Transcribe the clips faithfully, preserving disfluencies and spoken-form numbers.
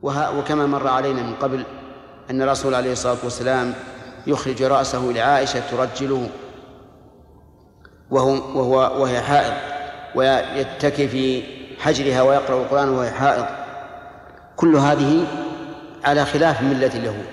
وكما مر علينا من قبل أن الرسول عليه الصلاة والسلام يخرج رأسه لعائشة ترجله وهو وهو وهي حائض، ويتكي في حجرها ويقرأ القرآن وهي حائض. كل هذه على خلاف ملة اليهود.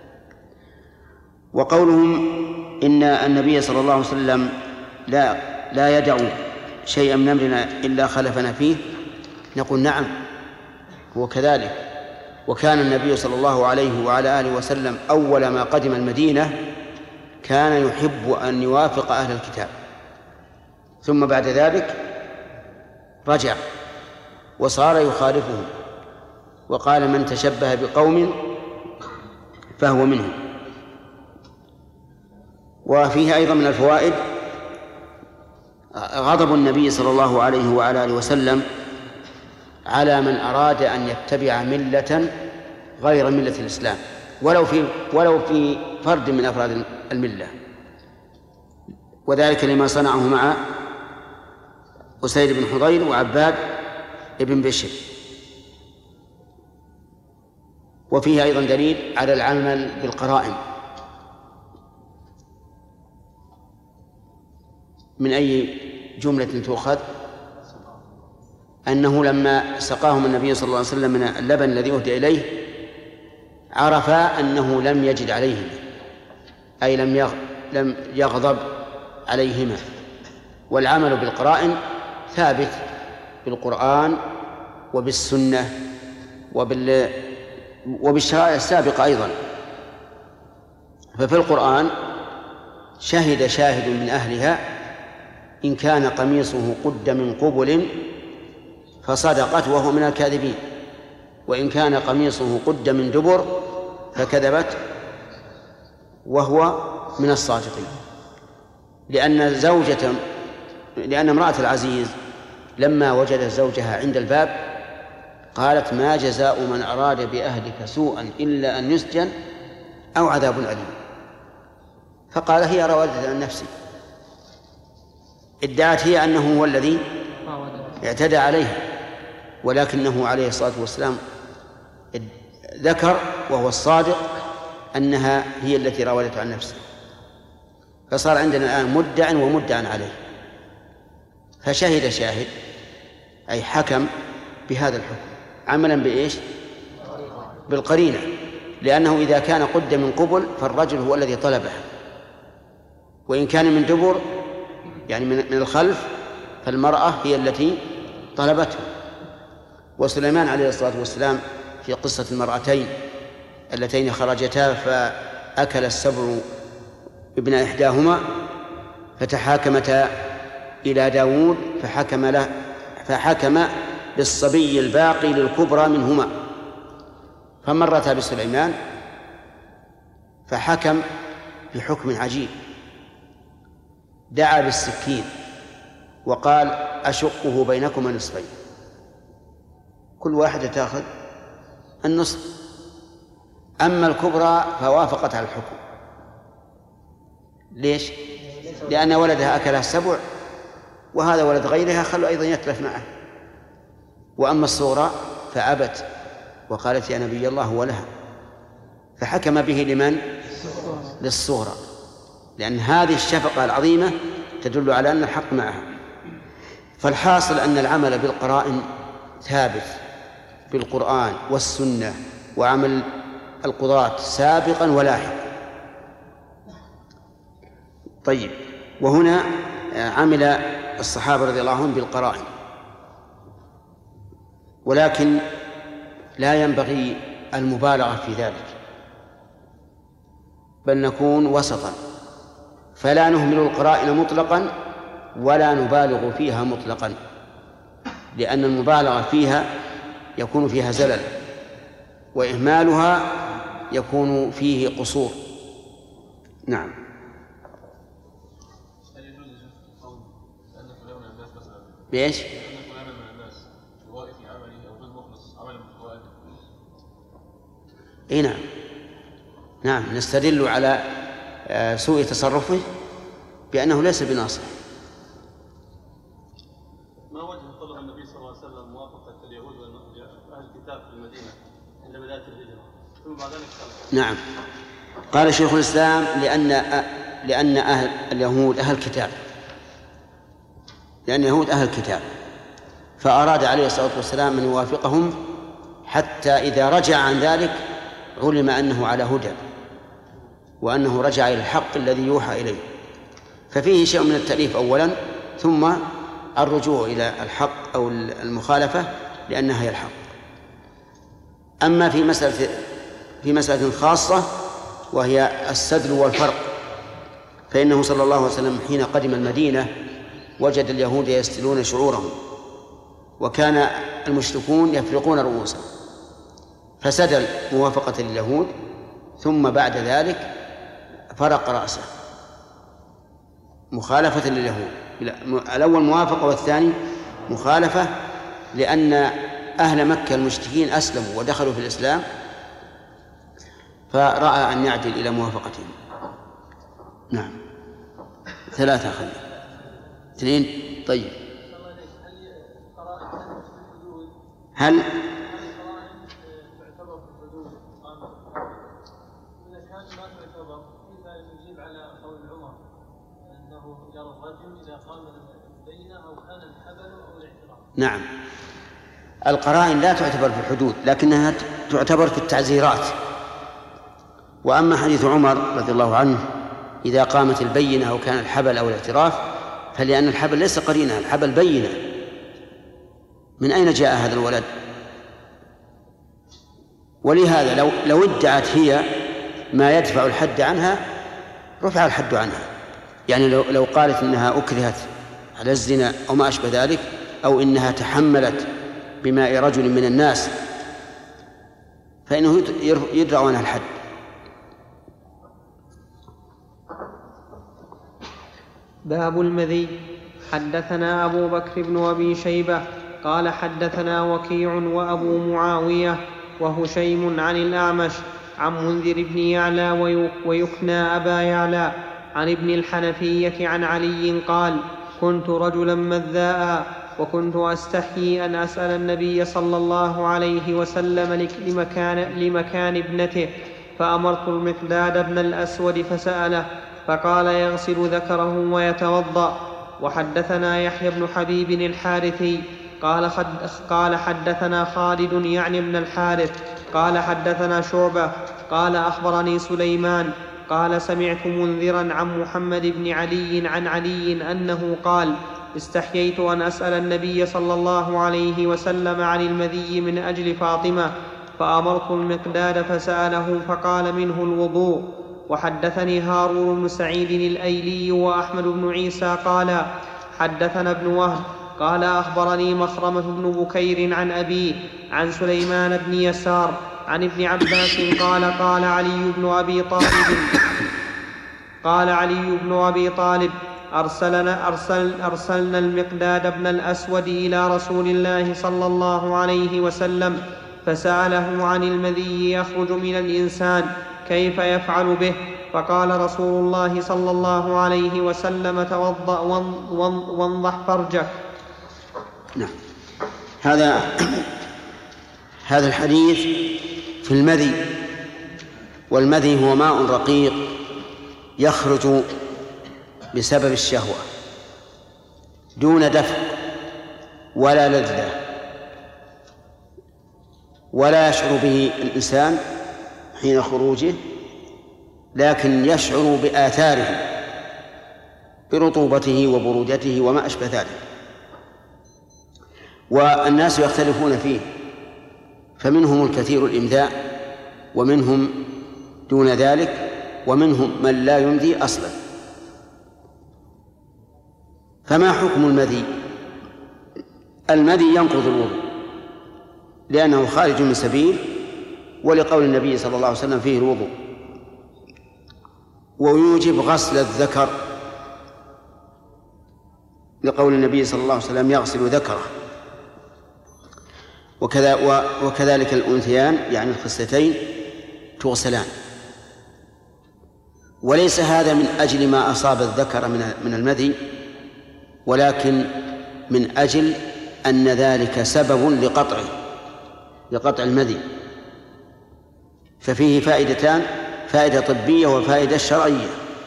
وقولهم إن النبي صلى الله عليه وسلم لا لا يدع شيئا من أمرنا إلا خلفنا فيه، نقول نعم هو كذلك. وكان النبي صلى الله عليه وعلى آله وسلم أول ما قدم المدينة كان يحب أن يوافق أهل الكتاب، ثم بعد ذلك رجع وصار يخالفهم، وقال من تشبه بقوم فهو منهم. وفيه أيضا من الفوائد غضب النبي صلى الله عليه وعلى آله وسلم على من أراد أن يتبع ملة غير ملة الإسلام ولو في ولو في فرد من أفراد الملة، وذلك لما صنعه مع أسيد بن حضير وعباد بن بشر. وفيه أيضا دليل على العمل بالقرائن. من أي جملة تؤخذ؟ أنه لما سقاهم النبي صلى الله عليه وسلم من اللبن الذي أهدي إليه عرفا أنه لم يجد عليهما، أي لم لم يغضب عليهما. والعمل بالقرائن ثابت بالقرآن وبالسنة وبال وبالشرائع السابقة أيضا. ففي القرآن شهد شاهد من أهلها إن كان قميصه قد من قبل فصدقت وهو من الكاذبين، وإن كان قميصه قد من دبر فكذبت وهو من الصادقين. لأن زوجة لأن امرأة العزيز لما وجدت زوجها عند الباب قالت ما جزاء من أراد بأهلك سوءا إلا أن يسجن أو عذاب أليم، فقال هي راودت عن نفسي. ادعت هي أنه هو الذي اعتدى عليها، ولكنه عليه الصلاة والسلام ذكر وهو الصادق أنها هي التي راودت عن نفسه. فصار عندنا الآن مدع ومدع عليه. فشهد شاهد أي حكم بهذا الحكم عملا بإيش؟ بالقرينة، لأنه إذا كان قد من قبل فالرجل هو الذي طلبه، وإن كان من دبر يعني من الخلف فالمرأة هي التي طلبته. وسليمان عليه الصلاة والسلام في قصة المرأتين اللتين خرجتا فأكل السبع ابن إحداهما فتحاكمتا إلى داود فحكم له فحكم بالصبي الباقي للكبرى منهما، فمرتا بسليمان فحكم بحكم عجيب، دعا بالسكين وقال أشقه بينكما نصفين، كل واحدة تأخذ النصف. أما الكبرى فوافقت على الحكم. ليش؟ لأن ولدها أكلها السبع وهذا ولد غيرها خلوا أيضا يتلف معه. وأما الصغرى فأبت وقالت يا نبي الله ولها، فحكم به لمن؟ للصغرى، لأن هذه الشفقة العظيمة تدل على أن الحق معها. فالحاصل أن العمل بالقرائن ثابت بالقرآن والسنة، وعمل القضاة سابقا ولاحقا. طيب، وهنا عمل الصحابة رضي الله عنهم بالقرائن، ولكن لا ينبغي المبالغة في ذلك، بل نكون وسطا، فلا نهمل القرائن مطلقا ولا نبالغ فيها مطلقا، لأن المبالغة فيها يكون فيها زلل، وإهمالها يكون فيه قصور. نعم. بإيش؟ إيه نعم نعم نستدل على سوء تصرفه بأنه ليس بناصح. ما وجه طلب النبي صلى الله عليه وسلم موافقة اليهود وأهل الكتاب في المدينة نعم. قال شيخ الإسلام لأن لأن أهل اليهود أهل كتاب، لأن اليهود أهل كتاب، فأراد عليه الصلاة والسلام أن يوافقهم حتى إذا رجع عن ذلك علم أنه على هدى وأنه رجع إلى الحق الذي يوحى إليه. ففيه شيء من التأليف أولا، ثم الرجوع إلى الحق أو المخالفة لأنها هي الحق. أما في مسألة في مسألة خاصة وهي السدل والفرق، فإنه صلى الله عليه وسلم حين قدم المدينة وجد اليهود يستلون شعورهم، وكان المشركون يفرقون رؤوسهم، فسدل موافقة لليهود، ثم بعد ذلك فرق رأسه مخالفة لليهود. الأول موافقة والثاني مخالفة، لأن أهل مكة المشركين أسلموا ودخلوا في الإسلام، فرأى أن يعدل إلى موافقتهم. نعم. ثلاثة خلي اثنين. طيب، هل نعم القرائن لا تعتبر في الحدود، لكنها تعتبر في التعزيرات. وأما حديث عمر رضي الله عنه إذا قامت البينة أو كان الحبل أو الاعتراف، فلأن الحبل ليس قرينة، الحبل بينة. من أين جاء هذا الولد؟ ولهذا لو لو ادعت هي ما يدفع الحد عنها رفع الحد عنها. يعني لو لو قالت إنها أكرهت على الزنا أو ما أشبه ذلك، أو إنها تحملت بماء رجل من الناس، فإنه يدرأ عنها الحد. باب المذي. حدثنا أبو بكر بن أبي شيبة قال حدثنا وكيع وأبو معاوية وهشيم عن الأعمش عن منذر بن يعلى ويكنى أبا يعلى عن ابن الحنفية عن علي قال: كنت رجلا مذاء، وكنت أستحيي أن أسأل النبي صلى الله عليه وسلم لمكان, لمكان ابنته، فأمرت المقداد بن الأسود فسأله، فقال: يغسل ذكره ويتوضأ. وحدثنا يحيى بن حبيب الحارثي قال, قال حدثنا خالد يعني بن الحارث قال حدثنا شعبة قال أخبرني سليمان قال: سمعت منذرا عن محمد بن علي عن علي أنه قال: استحييت أن أسأل النبي صلى الله عليه وسلم عن المذي من أجل فاطمة، فأمرت المقداد فسأله فقال: منه الوضوء. وحدثني هارون بن سعيد الأيلي وأحمد بن عيسى قال حدثنا ابن وهب قال أخبرني مخرمة بن بكير عن أبيه عن سليمان بن يسار عن ابن عباس قال: قال علي بن أبي طالب قال علي بن أبي طالب أرسلنا, أرسل أرسلنا المقداد بن الأسود إلى رسول الله صلى الله عليه وسلم فسأله عن المذي يخرج من الإنسان كيف يفعل به، فقال رسول الله صلى الله عليه وسلم: توضأ وانضح فرجك. نعم. هذا هذا الحديث في المذي، والمذي هو ماء رقيق يخرج بسبب الشهوة دون دفع ولا لذة، ولا يشعر به الإنسان حين خروجه، لكن يشعر بآثاره برطوبته وبرودته وما أشبه ذلك. والناس يختلفون فيه، فمنهم الكثير الإمذاء، ومنهم دون ذلك، ومنهم من لا يمذي أصلا. فما حكم المذي؟ المذي ينقض الوضوء لأنه خارج من سبيل، ولقول النبي صلى الله عليه وسلم فيه الوضوء، ويوجب غسل الذكر لقول النبي صلى الله عليه وسلم يغسل ذكره، وكذا وكذلك الأنثيان يعني الخصلتين تغسلان. وليس هذا من أجل ما أصاب الذكر من المذي، ولكن من أجل أن ذلك سبب لقطعه لقطع المذي، ففيه فائدتان: فائدة طبية وفائدة شرعية.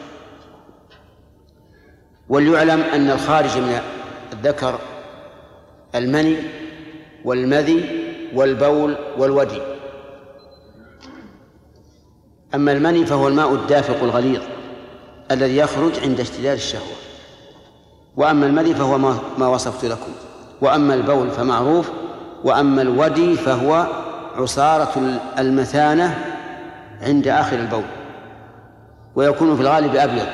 وليعلم أن الخارج من الذكر المني والمذي والبول والودي. أما المني فهو الماء الدافق الغليظ الذي يخرج عند اشتداد الشهوة، وأما المذي فهو ما وصفت لكم، وأما البول فمعروف، وأما الودي فهو عصارة المثانة عند آخر البول، ويكون في الغالب أبيض.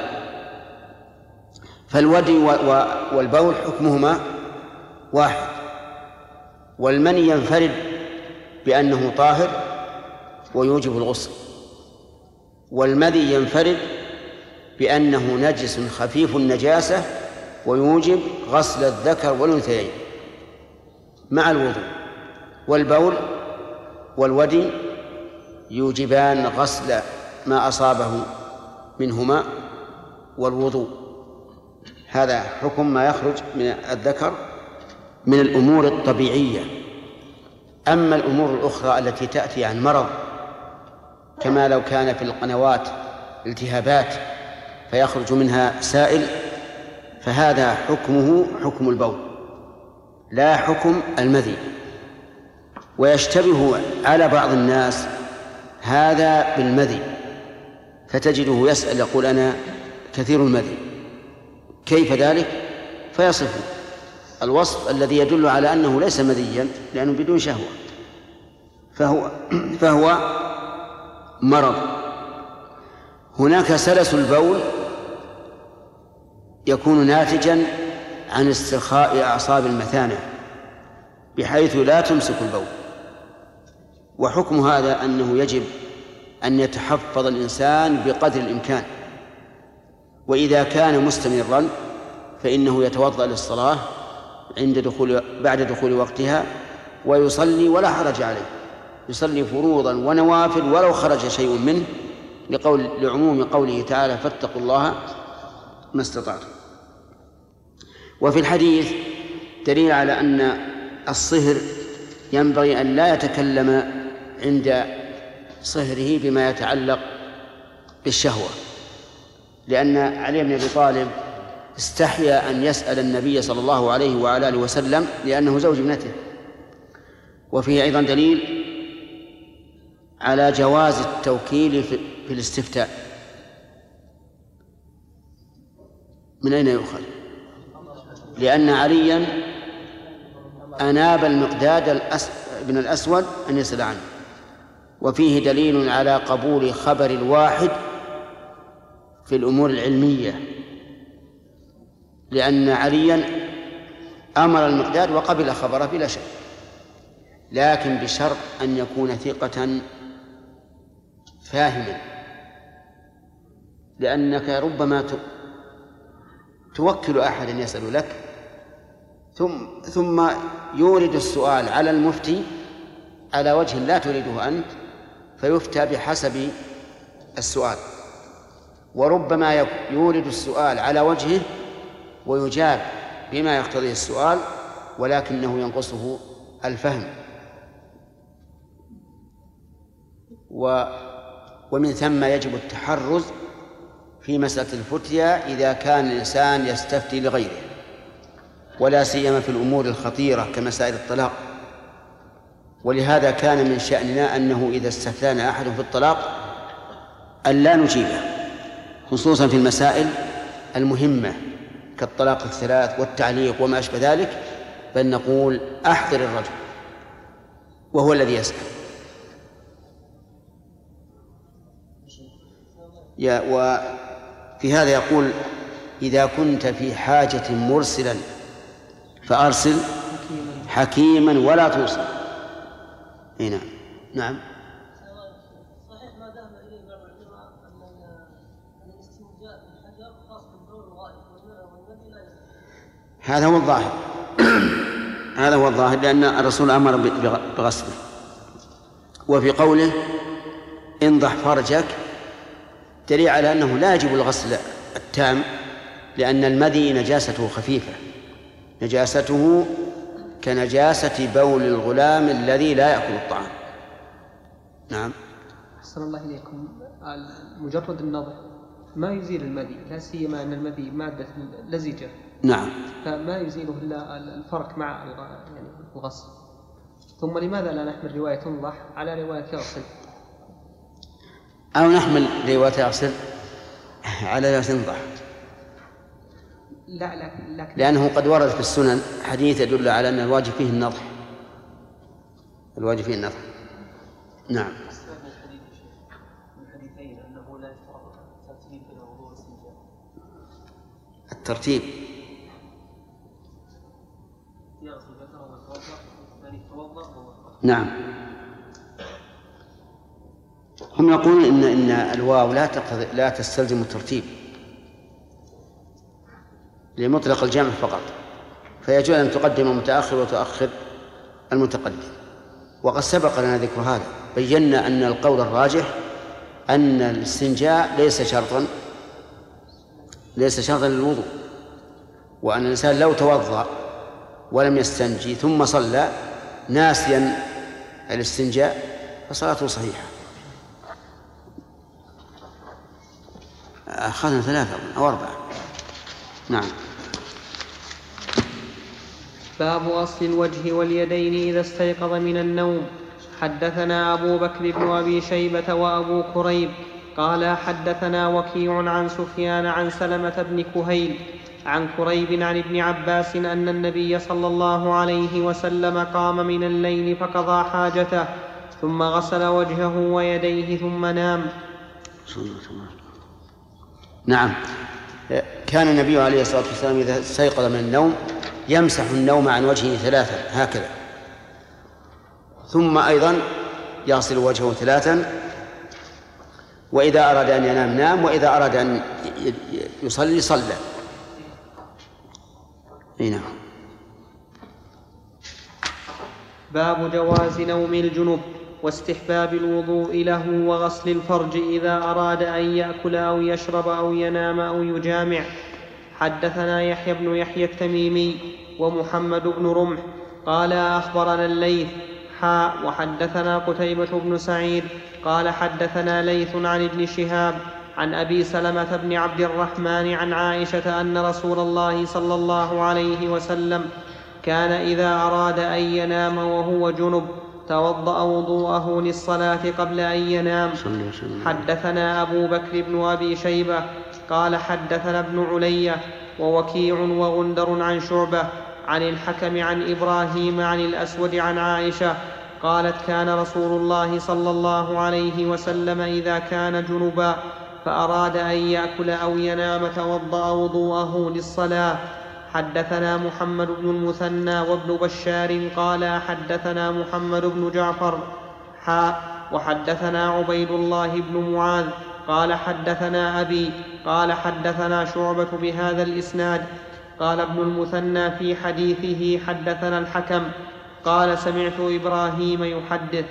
فالودي والبول حكمهما واحد، والمني ينفرد بأنه طاهر ويوجب الغسل، والمذي ينفرد بأنه نجس خفيف النجاسة ويوجب غسل الذكر والأنثيين مع الوضوء. والبول والودي يوجبان غسل ما أصابه منهما والوضوء. هذا حكم ما يخرج من الذكر من الأمور الطبيعية. أما الأمور الأخرى التي تأتي عن مرض، كما لو كان في القنوات التهابات فيخرج منها سائل، فهذا حكمه حكم البول لا حكم المذي. ويشتبه على بعض الناس هذا بالمذي، فتجده يسأل يقول أنا كثير المذي، كيف ذلك؟ فيصف الوصف الذي يدل على أنه ليس مذيا لأنه بدون شهوة، فهو, فهو مرض. هناك سلس البول يكون ناتجا عن استرخاء أعصاب المثانة بحيث لا تمسك البول، وحكم هذا أنه يجب أن يتحفظ الإنسان بقدر الإمكان، وإذا كان مستمرا فإنه يتوضأ للصلاة عند دخول بعد دخول وقتها ويصلي ولا حرج عليه، يصلي فروضا ونوافل ولو خرج شيء منه، لقول لعموم قوله تعالى فاتقوا الله ما استطعتم. وفي الحديث دليل على أن الصهر ينبغي أن لا يتكلم عند صهره بما يتعلق بالشهوة، لأن علي بن أبي طالب استحيا أن يسأل النبي صلى الله عليه وعلى آله وسلم لأنه زوج ابنته. وفيه أيضا دليل على جواز التوكيل في الاستفتاء. من أين يؤخذ؟ لأن عليا أناب المقداد بن الأسود أن يسأل عنه. وفيه دليل على قبول خبر الواحد في الأمور العلمية، لأن عليا أمر المقداد وقبل خبره بلا شك، لكن بشرط أن يكون ثقة فاهما، لأنك ربما توكل أحدا يسأل لك ثم ثم يورد السؤال على المفتي على وجه لا تريده أنت فيفتى بحسب السؤال، وربما يورد السؤال على وجهه ويجاب بما يقتضيه السؤال ولكنه ينقصه الفهم. و ومن ثم يجب التحرز في مسألة الفتيا إذا كان الإنسان يستفتي لغيره، ولا سيما في الأمور الخطيرة كمسائل الطلاق. ولهذا كان من شأننا أنه إذا استفتانا أحد في الطلاق أن لا نجيبه، خصوصا في المسائل المهمة كالطلاق الثلاث والتعليق وما أشبه ذلك، بل نقول أحضر الرجل وهو الذي يسأل. وفي هذا يقول إذا كنت في حاجة مرسلا فأرسل حكيما ولا توصل. هنا نعم. صحيح ما ذهب إليه بعض العلماء أن الاستنجاء بالحجر خاص بالبول الغائب والمذي لا يصح. هذا هو الظاهر هذا هو الظاهر لأن الرسول أمر بغسله. وفي قوله انضح فرجك دليل على أنه لا يجب الغسل التام، لأن المذي نجاسته خفيفة، نجاسته كنجاسة بول الغلام الذي لا يأكل الطعام. نعم. أحسن الله إليكم. مجرد النظر ما يزيل المذي، لا سيما أن المذي مادة لزجة. نعم. فما يزيله إلا الفرق مع يعني الغسل. ثم لماذا لا نحمل رواية تنضح على رواية يغسل؟ أو نحمل رواية يغسل على رواية تنضح؟ لا لكن, لكن لأنه قد ورد في السنن حديث يدل على أن الواجب فيه النضح. الواجب فيه النضح. نعم. الترتيب نعم. هم يقولون إن إن الواو لا تقتضي لا تستلزم الترتيب لمطلق الجمع فقط، فيجوز أن تقدم المتأخر وتؤخر المتقدم. وقد سبق لنا ذكر هذا، بينا أن القول الراجح أن الاستنجاء ليس شرطا ليس شرطا للوضوء، وأن الإنسان لو توضأ ولم يستنجي ثم صلى ناسيا الاستنجاء فصلاته صحيحة. أخذنا ثلاثة أو أربعة. نعم. باب غسل الوجه واليدين إذا استيقظ من النوم. حدثنا أبو بكر بن أبي شيبة وأبو كريب قال حدثنا وكيع عن سفيان عن سلمة بن كهيل عن كريب عن ابن عباس أن النبي صلى الله عليه وسلم قام من الليل فقضى حاجته ثم غسل وجهه ويديه ثم نام. نعم. كان النبي عليه الصلاة والسلام إذا استيقظ من النوم يمسح النوم عن وجهه ثلاثا هكذا، ثم أيضا يغسل وجهه ثلاثا، وإذا أراد أن ينام نام، وإذا أراد أن يصلي صلى. نعم. باب جواز نوم الجنب واستحباب الوضوء له وغسل الفرج إذا أراد أن يأكل أو يشرب أو ينام أو يجامع. حدثنا يحيى بن يحيى التميمي ومحمد بن رمح قال أخبرنا الليث حاء وحدثنا قتيبة بن سعيد قال حدثنا ليث عن ابن شهاب عن أبي سلمة بن عبد الرحمن عن عائشة أن رسول الله صلى الله عليه وسلم كان إذا أراد أن ينام وهو جنب توضأ وضوءه للصلاة قبل أن ينام. حدثنا أبو بكر بن أبي شيبة قال حدثنا ابن علية ووكيع وغندر عن شعبة عن الحكم عن إبراهيم عن الأسود عن عائشة قالت كان رسول الله صلى الله عليه وسلم إذا كان جنبا فأراد أن يأكل أو ينام توضأ وضوءه للصلاة. حدثنا محمد بن المثنى وابن بشار قال حدثنا محمد بن جعفر حاء وحدثنا عبيد الله بن معاذ قال حدثنا أبي قال حدثنا شعبة بهذا الإسناد. قال ابن المثنى في حديثه حدثنا الحكم قال سمعت إبراهيم يحدث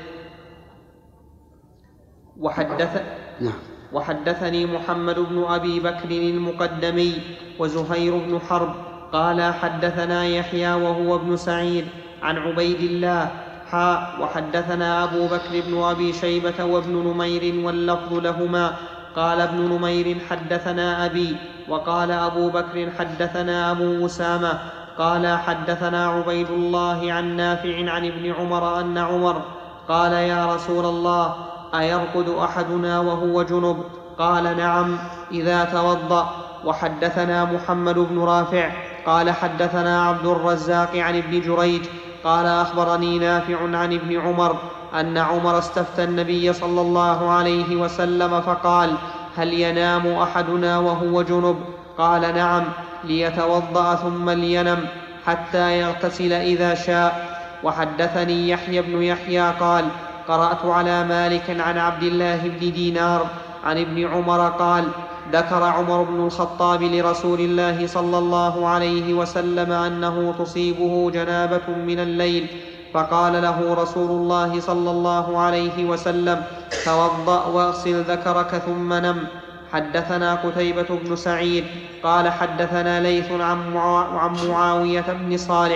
وحدث وحدثني محمد بن أبي بكر المقدمي وزهير بن حرب قال حدثنا يحيى وهو ابن سعيد عن عبيد الله حاء وحدثنا أبو بكر بن أبي شيبة وابن نمير واللفظ لهما قال ابن نمير حدثنا أبي وقال أبو بكر حدثنا أبو أسامة قال حدثنا عبيد الله عن نافع عن ابن عمر أن عمر قال يا رسول الله أيرقد أحدنا وهو جنب؟ قال نعم إذا توضأ. وحدثنا محمد بن رافع قال حدثنا عبد الرزاق عن ابن جريج قال أخبرني نافع عن ابن عمر أن عمر استفتى النبي صلى الله عليه وسلم فقال هل ينام أحدنا وهو جنب؟ قال نعم ليتوضأ ثم لينم حتى يغتسل إذا شاء. وحدثني يحيى بن يحيى قال قرأت على مالك عن عبد الله بن دينار عن ابن عمر قال ذكر عمر بن الخطاب لرسول الله صلى الله عليه وسلم أنه تصيبه جنابة من الليل فقال له رسول الله صلى الله عليه وسلم توضأ واغسل ذكرك ثم نم. حدثنا قتيبة بن سعيد قال حدثنا ليث عن معاوية بن صالح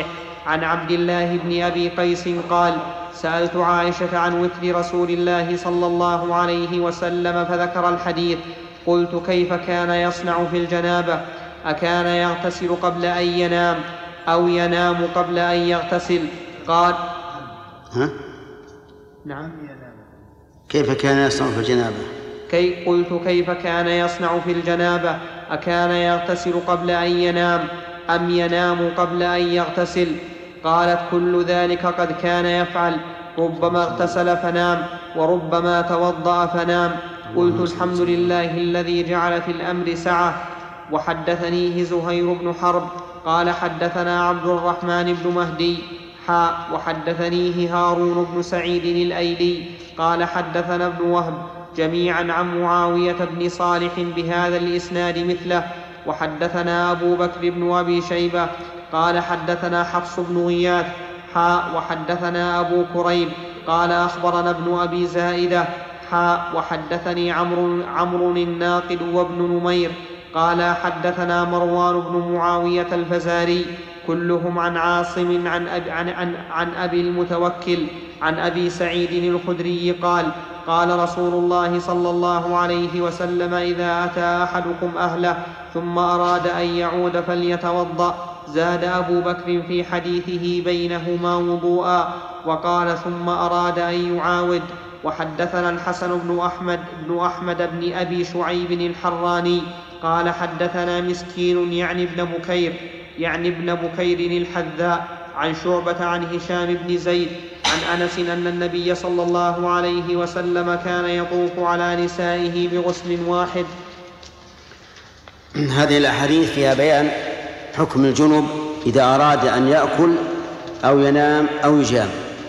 عن عبد الله بن أبي قيس قال سألت عائشة عن وتر رسول الله صلى الله عليه وسلم فذكر الحديث. قلت كيف كان يصنع في الجنابة؟ أكان يغتسل قبل أن ينام أو ينام قبل أن يغتسل؟ قال ها؟ نعم. كيف كان يصنع في الجنابة؟ كي قلت كيف كان يصنع في الجنابة؟ أكان يغتسل قبل أن ينام أم ينام قبل أن يغتسل؟ قالت كل ذلك قد كان يفعل، ربما اغتسل فنام وربما توضأ فنام. قلت الحمد لله الذي جعل في الأمر سعة. وحدثنيه زهير بن حرب قال حدثنا عبد الرحمن بن مهدي حاء وحدثنيه هارون بن سعيد الأيلي قال حدثنا ابن وهب جميعا عن معاوية بن صالح بهذا الإسناد مثله. وحدثنا أبو بكر بن أبي شيبة قال حدثنا حفص بن غياث حاء وحدثنا أبو كريب قال أخبرنا ابن أبي زائدة حاء وحدثني عمرو عمرو الناقد وابن نمير قال حدثنا مروان بن معاوية الفزاري كلهم عن عاصم عن أبي, عن, عن, عن أبي المتوكل عن أبي سعيد الخدري قال قال رسول الله صلى الله عليه وسلم إذا أتى أحدكم أهله ثم أراد أن يعود فليتوضأ. زاد أبو بكر في حديثه بينهما وضوءا وقال ثم أراد أن يعاود. وحدثنا الحسن بن أحمد بن أحمد بن أبي شعيب الحراني قال حدثنا مسكين يعني ابن بكير يعني ابن بكير الحذاء عن شعبة عن هشام بن زيد عن أنس أن النبي صلى الله عليه وسلم كان يطوف على نسائه بغسل واحد. هذه الأحاديث فيها بيان حكم الجنب إذا أراد أن يأكل أو ينام أو يجامع.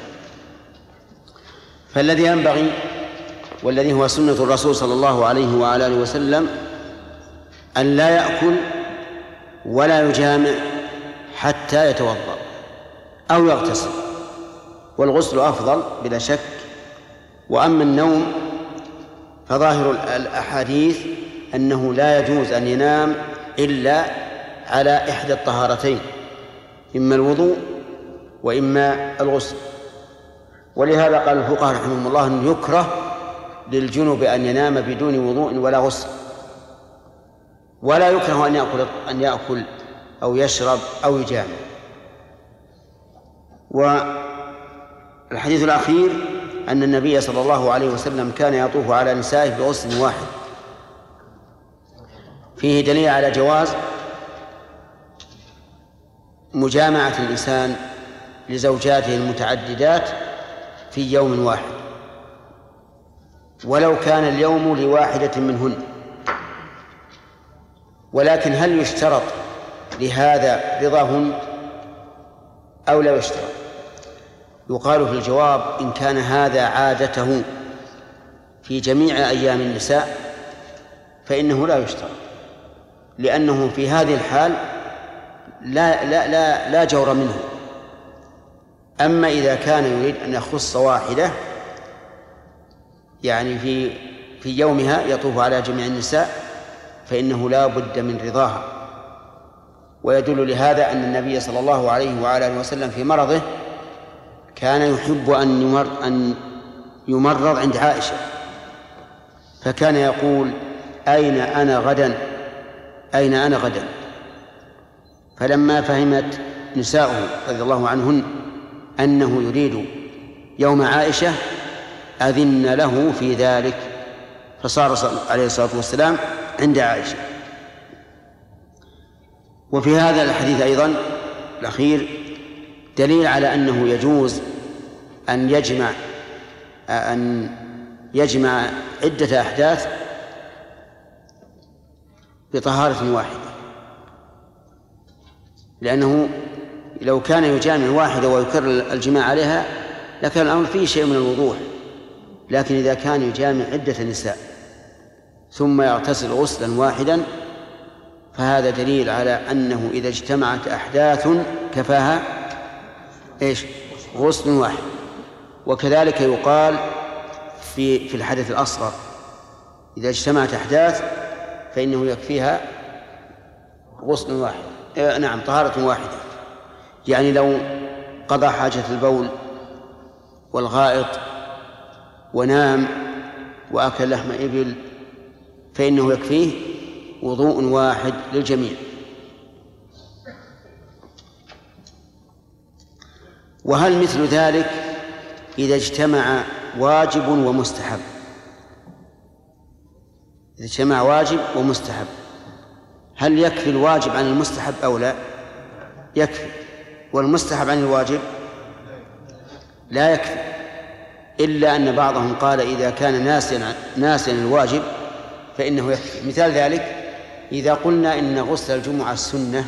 فالذي ينبغي والذي هو سنة الرسول صلى الله عليه وعلى آله وسلم أن لا يأكل ولا يجامع حتى يتوضأ أو يغتسل، والغسل أفضل بلا شك. وأما النوم فظاهر الأحاديث أنه لا يجوز أن ينام إلا على إحدى الطهارتين، إما الوضوء وإما الغسل. ولهذا قال الفقهاء رحمهم الله أن يكره للجنب أن ينام بدون وضوء ولا غسل، ولا يكره أن يأكل أن يأكل أو يشرب أو يجامع. والحديث الأخير أن النبي صلى الله عليه وسلم كان يطوف على نسائه بغسل واحد، فيه دليل على جواز مجامعة الإنسان لزوجاته المتعددات في يوم واحد، ولو كان اليوم لواحدة منهن. ولكن هل يشترط لهذا رضاهن أو لا يشترط؟ يقال في الجواب إن كان هذا عادته في جميع أيام النساء فإنه لا يشترط، لأنه في هذه الحال لا, لا, لا, لا جور منه. أما إذا كان يريد أن يخص واحدة يعني في في يومها يطوف على جميع النساء فإنه لا بد من رضاها. ويدل لهذا أن النبي صلى الله عليه وعلى آله وسلم في مرضه كان يحب أن يمر أن يمرض عند عائشة، فكان يقول أين أنا غدا أين أنا غدا. فلما فهمت نساؤه رضي الله عنهن أنه يريد يوم عائشة أذن له في ذلك، فصار عليه الصلاة والسلام عند عائشة. وفي هذا الحديث أيضا الأخير دليل على أنه يجوز أن يجمع أن يجمع عدة أحداث بطهارة واحدة، لأنه لو كان يجامع واحدة ويكرر الجماع عليها لكان الأمر فيه شيء من الوضوح. لكن إذا كان يجامع عدة نساء ثم يغتسل غسلا واحدا فهذا دليل على أنه إذا اجتمعت أحداث كفاها إيش؟ غسل واحد. وكذلك يقال في في الحدث الأصغر إذا اجتمعت أحداث فإنه يكفيها غسل واحد، آه نعم طهارة واحدة. يعني لو قضى حاجة البول والغائط ونام وأكل لحم إبل فإنه يكفيه وضوء واحد للجميع. وهل مثل ذلك إذا اجتمع واجب ومستحب؟ إذا اجتمع واجب ومستحب هل يكفي الواجب عن المستحب أو لا؟ يكفي. والمستحب عن الواجب لا يكفي، إلا أن بعضهم قال إذا كان ناسيا ناسيا الواجب فإنه يكفي. مثال ذلك إذا قلنا إن غسل الجمعة السنة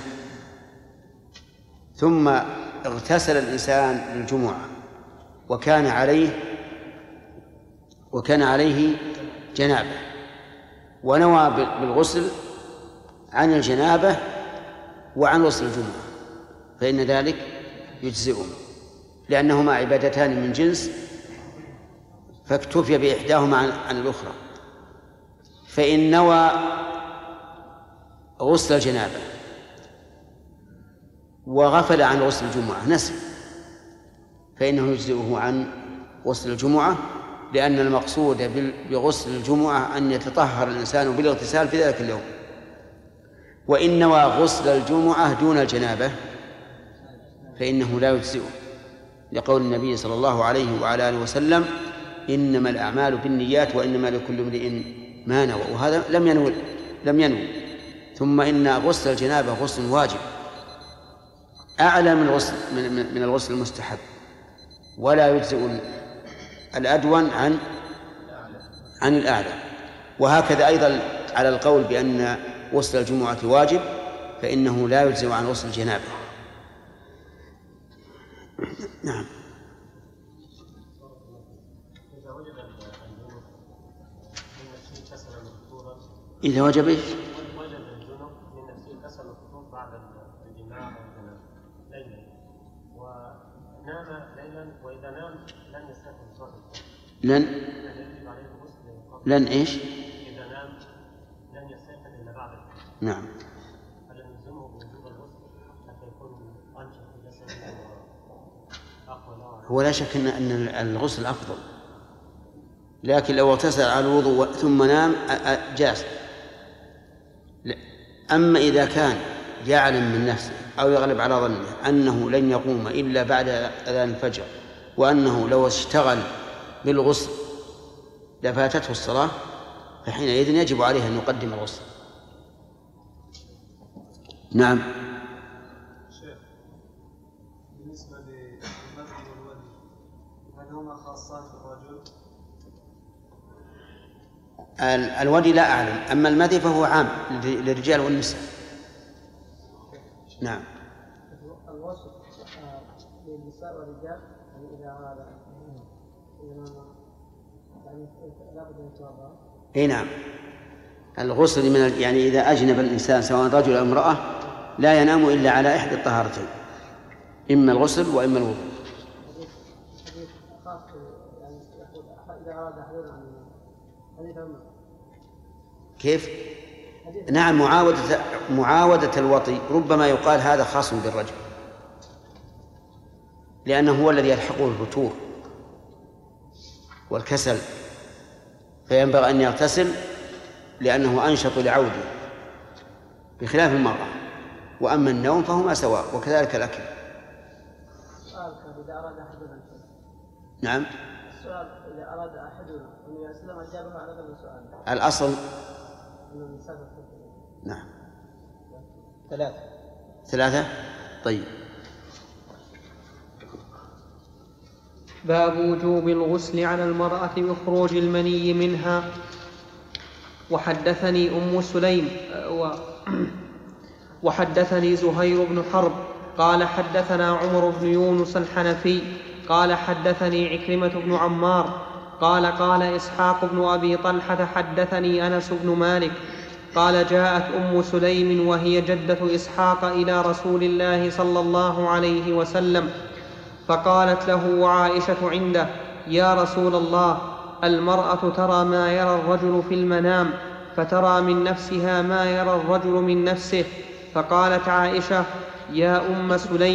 ثم اغتسل الإنسان للجمعة وكان عليه وكان عليه جنابة ونوى بالغسل عن الجنابة وعن غسل الجمعة فإن ذلك يجزئه، لأنهما عبادتان من جنس فاكتفي بإحداهما عن الأخرى. فإن نوى غسل الجنابة وغفل عن غسل الجمعة نسي فإنه يجزئه عن غسل الجمعة، لأن المقصود بغسل الجمعة أن يتطهر الإنسان بالاغتسال في ذلك اليوم. وإن نوى غسل الجمعة دون الجنابة فإنه لا يجزئه، لقول النبي صلى الله عليه وعلى آله وسلم إنما الأعمال بالنيات وإنما لكل امرئ ما نوى، وهذا لم ينوي لم ينوي. ثم إن غسل الجنابة غسل واجب أعلى من غسل من الغسل المستحب، ولا يجزئ الأدون عن عن الأعلى. وهكذا أيضا على القول بأن غسل الجمعة واجب فإنه لا يجزئ عن غسل الجنابة. نعم. إذا وجب إيش؟ وجب الجنوب من نفسه كسل الخطوب بعد الجماع ليلا ونام ليلا، وإذا نام لن يستيقظ صلاة لن لن إيش؟ إذا نام لن يستيقظ إلا بعد الفجر. نعم. هل نلزمه بوجوب الغسل حتى يكون أنشط في جسده وأقوى له؟ هو لا شك أن أن الغسل أفضل، لكن لو اغتسل على الوضوء ثم نام جاز. أما إذا كان يعلم من نفسه أو يغلب على ظنه أنه لن يقوم إلا بعد أذان الفجر وأنه لو اشتغل بالغسل لفاتته الصلاة فحينئذ يجب عليه أن يقدم الغسل. نعم. شيخ، بالنسبة للمذي والودي هل هما خاصان في الرجل؟ الودي لا أعلم، أما المذي فهو عام للرجال والنساء. نعم. الوصف للنساء والرجال يعني إذا أراد يعني لا بد من يتوضأ. أي نعم. الغسل من يعني إذا أجنب الإنسان سواء رجل أو امرأة لا ينام إلا على إحدى الطهارتين، إما الغسل وإما الوضوء. يعني يقول إذا أراد أحدنا أن كيف؟ نعم. معاودة معاودة الوطي ربما يقال هذا خاص بالرجل، لأنه هو الذي يلحقه الفتور والكسل، فينبغي أن يغتسل لأنه أنشط لعوده بخلاف المرأة. وأما النوم فهما سواء، وكذلك الأكل. السؤال إذا أراد أحدنا نعم. السؤال إذا أراد أحدنا أن يسلم أجابه على هذا السؤال. الأصل نعم. ثلاثة ثلاثة. طيب. باب وجوب الغسل على المرأة بخروج المني منها. وحدثني أم سليم و وحدثني زهير بن حرب قال حدثنا عمر بن يونس الحنفي قال حدثني عكرمة بن عمار قال قال إسحاق بن أبي طلحة حدثني أنس بن مالك قال جاءت أم سليم وهي جدة إسحاق إلى رسول الله صلى الله عليه وسلم فقالت له وعائشة عنده يا رسول الله المرأة ترى ما يرى الرجل في المنام فترى من نفسها ما يرى الرجل من نفسه. فقالت عائشة يا أم سليم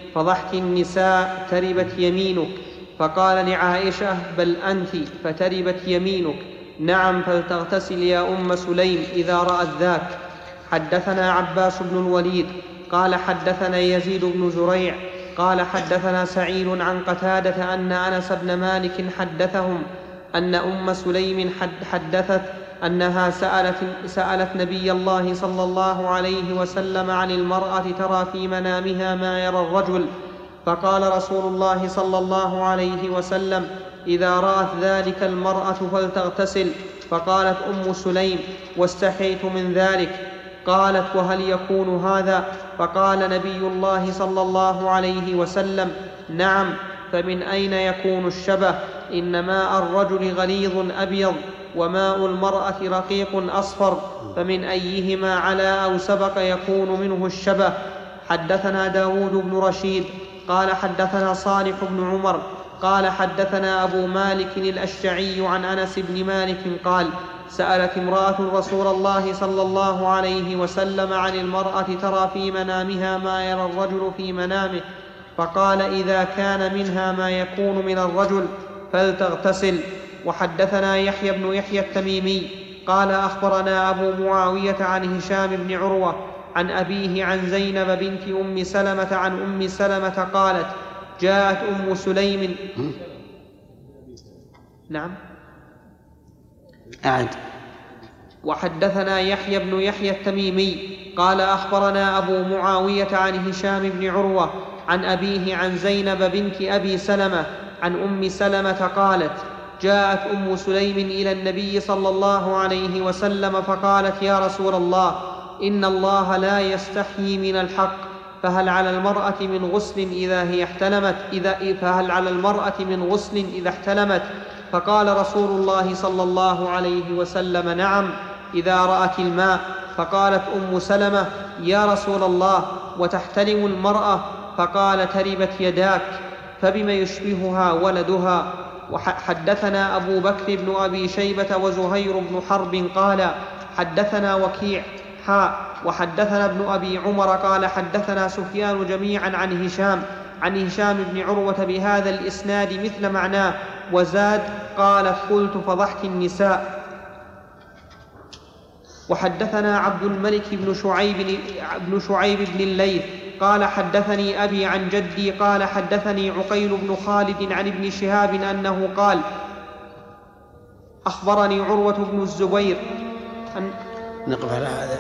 فضحت النساء تربت يمينك. فقال لعائشة: بل أنت فتربت يمينك. نعم، فلتغتسل يا أم سليم إذا رأت ذاك. حدثنا عباس بن الوليد قال حدثنا يزيد بن زريع قال حدثنا سعيد عن قتادة أن أنس بن مالك حدثهم أن أم سليم حدثت أنها سألت, سألت نبي الله صلى الله عليه وسلم عن المرأة ترى في منامها ما يرى الرجل، فقال رسول الله صلى الله عليه وسلم: إذا رأت ذلك المرأة فلتغتسل. فقالت أم سليم: واستحيت من ذلك. قالت: وهل يكون هذا؟ فقال نبي الله صلى الله عليه وسلم: نعم، فمن أين يكون الشبه؟ إن ماء الرجل غليظ أبيض وماء المرأة رقيق أصفر، فمن أيهما على أو سبق يكون منه الشبه. حدثنا داود بن رشيد قال حدثنا صالح بن عمر قال حدثنا أبو مالك الأشجعي عن أنس بن مالك قال: سألت امرأة رسول الله صلى الله عليه وسلم عن المرأة ترى في منامها ما يرى الرجل في منامه، فقال: إذا كان منها ما يكون من الرجل فلتغتسل. وحدثنا يحيى بن يحيى التميمي قال أخبرنا أبو معاوية عن هشام بن عروة عن أبيه عن زينب بنت أم سلمة عن أم سلمة قالت: جاءت أم سليم. نعم أعد. وحدثنا يحيى بن يحيى التميمي قال أخبرنا أبو معاوية عن هشام بن عروة عن أبيه عن زينب بنت أبي سلمة عن أم سلمة قالت: جاءت أم سليم إلى النبي صلى الله عليه وسلم فقالت: يا رسول الله، إن الله لا يستحيي من الحق، فهل على المرأة من غسل إذا هي احتلمت إذا فهل على المرأة من غسل إذا احتلمت؟ فقال رسول الله صلى الله عليه وسلم: نعم، إذا رأت الماء. فقالت أم سلمة: يا رسول الله، وتحتلم المرأة؟ فقال: تربت يداك. فبما يشبهها ولدها. وحدثنا أبو بكر بن أبي شيبة وزهير بن حرب قال حدثنا وكيع حاء وحدثنا ابن أبي عمر قال حدثنا سفيان جميعا عن هشام عن هشام بن عروة بهذا الإسناد مثل معناه، وزاد: قالت: قلت فضحت النساء. وحدثنا عبد الملك بن شعيب بن شعيب بن الليث قال حدثني أبي عن جدي قال حدثني عقيل بن خالد عن ابن شهاب أنه قال: أخبرني عروة بن الزبير أن نقف على هذا.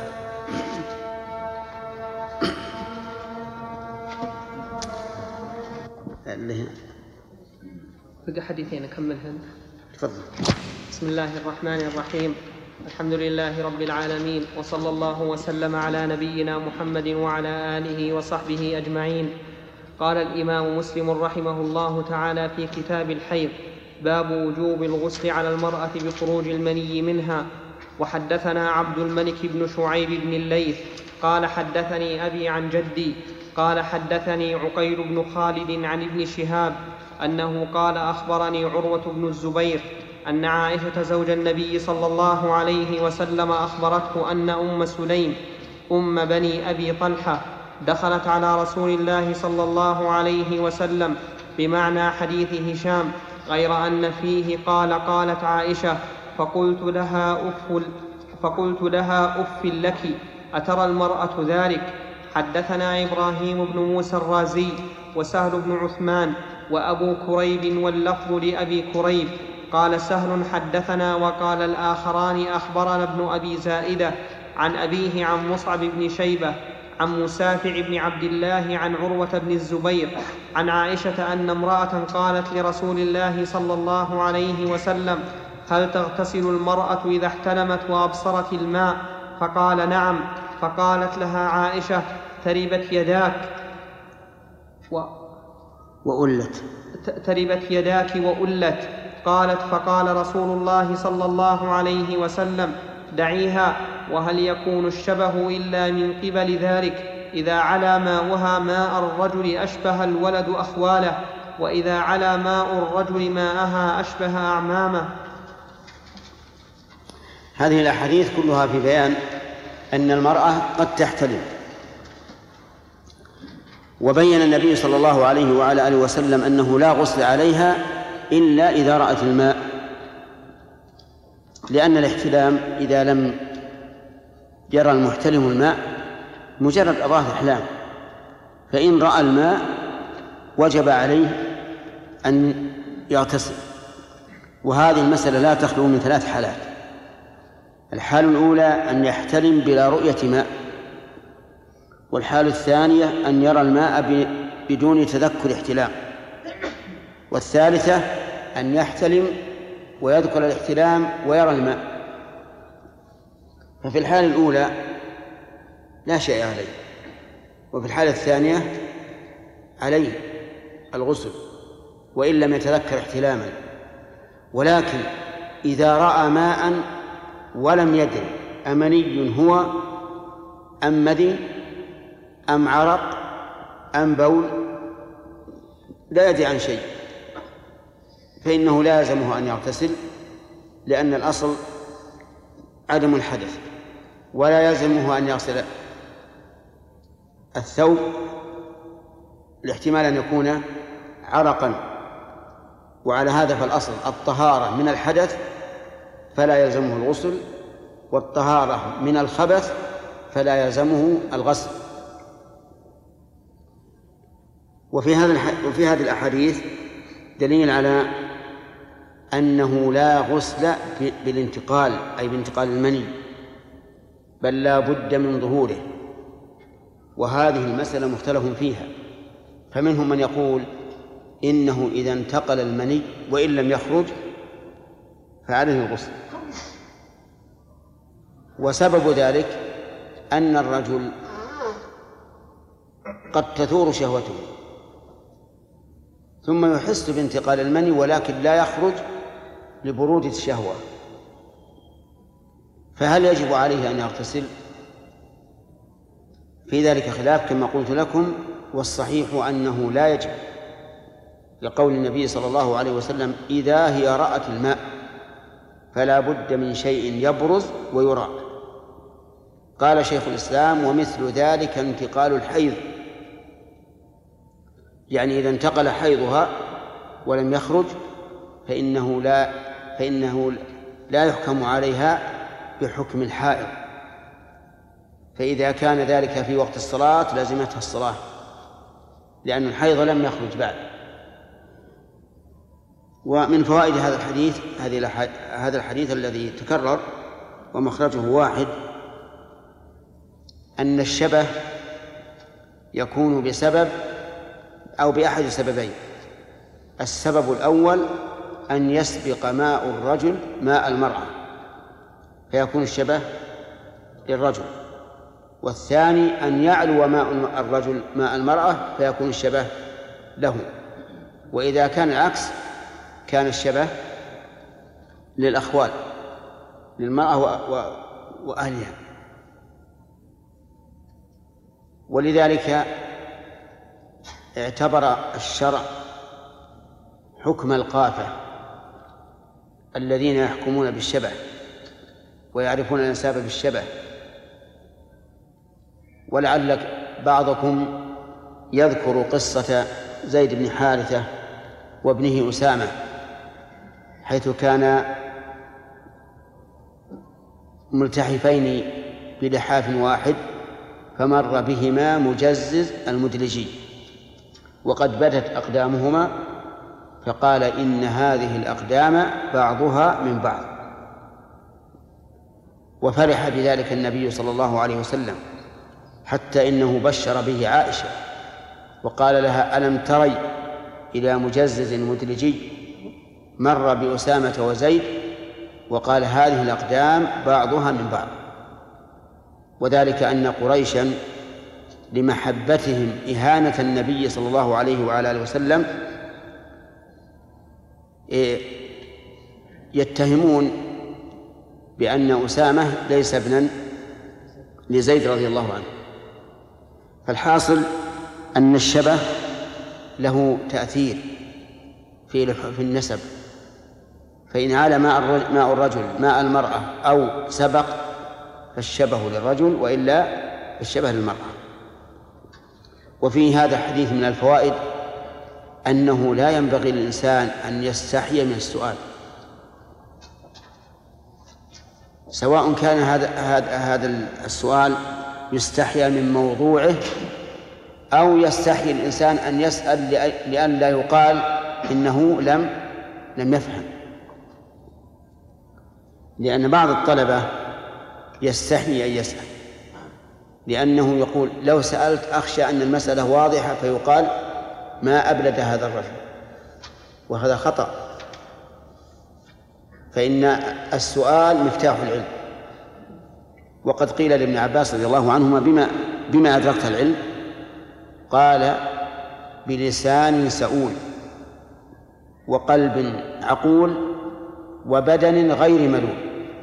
اللي بقى حديثين أكملهن. تفضل. بسم الله الرحمن الرحيم. الحمد لله رب العالمين، وصلى الله وسلم على نبينا محمد وعلى آله وصحبه أجمعين. قال الإمام مسلم رحمه الله تعالى في كتاب الحيض: باب وجوب الغسل على المرأة بخروج المني منها. وحدثنا عبد الملك بن شعيب بن الليث قال حدثني أبي عن جدي قال حدثني عقيل بن خالد عن ابن شهاب أنه قال: أخبرني عروة بن الزبير أن عائشة زوج النبي صلى الله عليه وسلم أخبرته أن أم سليم أم بني أبي طلحة دخلت على رسول الله صلى الله عليه وسلم بمعنى حديث هشام، غير أن فيه قال: قالت عائشة: فقلت لها أف, فقلت لها أف لك، أترى المرأة ذلك؟ حدثنا إبراهيم بن موسى الرازي وسهل بن عثمان وأبو كريب واللفظ لأبي كريب. قال سهل: حدثنا. وقال الآخران: أخبرنا ابن أبي زائدة عن أبيه عن مصعب بن شيبة عن مسافع بن عبد الله عن عروة بن الزبير عن عائشة أن امرأة قالت لرسول الله صلى الله عليه وسلم: هل تغتسل المرأة إذا احتلمت وأبصرت الماء؟ فقال: نعم. فقالت لها عائشة: تربت يداك و... وألت تربت يداك وألت. قالت: فقال رسول الله صلى الله عليه وسلم: دعيها، وهل يكون الشبه إلا من قبل ذلك؟ إذا علا ماؤها ماء الرجل أشبه الولد أخواله، وإذا علا ماء الرجل ماءها أشبه أعمامه. هذه الأحاديث كلها في بيان أن المرأة قد تحتلم، وبين النبي صلى الله عليه وعلى آله وسلم أنه لا غسل عليها إلا إذا رأت الماء، لأن الاحتلام إذا لم يرى المحتلم الماء مجرد أضاف إحلام، فإن رأى الماء وجب عليه أن يغتسل. وهذه المسألة لا تخلو من ثلاث حالات. الحال الأولى أن يحتلم بلا رؤية ماء، والحال الثانية أن يرى الماء بدون تذكر احتلام، والثالثة أن يحتلم ويذكر الاحتلام ويرى الماء. ففي الحالة الأولى لا شيء عليه، وفي الحالة الثانية عليه الغسل وإن لم يتذكر احتلاما. ولكن إذا رأى ماء ولم يدر أمني هو أم مدي أم عرق أم بول، لا يدري عن شيء، فإنه لا يلزمه أن يغتسل، لأن الأصل عدم الحدث، ولا يلزمه أن يغسل الثوب لاحتمال أن يكون عرقا. وعلى هذا فالأصل الطهارة من الحدث فلا يلزمه الغسل، والطهارة من الخبث فلا يلزمه الغسل. وفي هذا وفي هذه الأحاديث دليل على أنه لا غسل بالانتقال، أي بانتقال المني، بل لا بد من ظهوره. وهذه المسألة مختلف فيها، فمنهم من يقول إنه إذا انتقل المني وإن لم يخرج فعليه الغسل. وسبب ذلك أن الرجل قد تثور شهوته ثم يحس بانتقال المني ولكن لا يخرج لبرودة الشهوة، فهل يجب عليه أن يغتسل؟ في ذلك خلاف كما قلت لكم، والصحيح أنه لا يجب، لقول النبي صلى الله عليه وسلم إذا هي رأت الماء فلا بد من شيء يبرز ويرى. قال شيخ الإسلام ومثل ذلك انتقال الحيض، يعني إذا انتقل حيضها ولم يخرج فإنه لا فإنه لا يحكم عليها بحكم الحائض، فإذا كان ذلك في وقت الصلاة لازمتها الصلاة، لأن الحيض لم يخرج بعد. ومن فوائد هذا الحديث هذا الحديث الذي تكرر ومخرجه واحد، أن الشبه يكون بسبب أو بأحد سببين. السبب الأول أن يسبق ماء الرجل ماء المرأة فيكون الشبه للرجل، والثاني أن يعلو ماء الرجل ماء المرأة فيكون الشبه له. وإذا كان العكس كان الشبه للأخوال للمرأة وأهلها. ولذلك اعتبر الشرع حكم القافة الذين يحكمون بالشبه ويعرفون الأنساب بالشبه. ولعلك بعضكم يذكر قصة زيد بن حارثة وابنه أسامة، حيث كان ملتحفين بلحاف واحد فمر بهما مجزز المدلجي وقد بدت أقدامهما، فقال إن هذه الأقدام بعضها من بعض، وفرح بذلك النبي صلى الله عليه وسلم، حتى إنه بشر به عائشة وقال لها ألم تري إلى مجزز مدلجي مر بأسامة وزيد وقال هذه الأقدام بعضها من بعض. وذلك أن قريشا لمحبتهم إهانة النبي صلى الله عليه وعلى آله وسلم يتهمون بأن أسامة ليس ابنا لزيد رضي الله عنه. فالحاصل أن الشبه له تأثير في في النسب، فإن عال ماء الرجل ماء المرأة أو سبق فالشبه للرجل، وإلا الشبه للمرأة. وفي هذا حديث من الفوائد أنه لا ينبغي للإنسان أن يستحي من السؤال، سواء كان هذا هذا هذا السؤال يستحيا من موضوعه أو يستحي الإنسان أن يسأل لأن لا يقال إنه لم لم يفهم. لأن بعض الطلبة يستحي أن يسأل لأنه يقول لو سألت أخشى أن المسألة واضحة فيقال ما أبلد هذا الرجل، وهذا خطأ. فإن السؤال مفتاح العلم، وقد قيل لابن عباس رضي الله عنهما بما بما أدركت العلم؟ قال بلسان سؤول وقلب عقول وبدن غير ملول.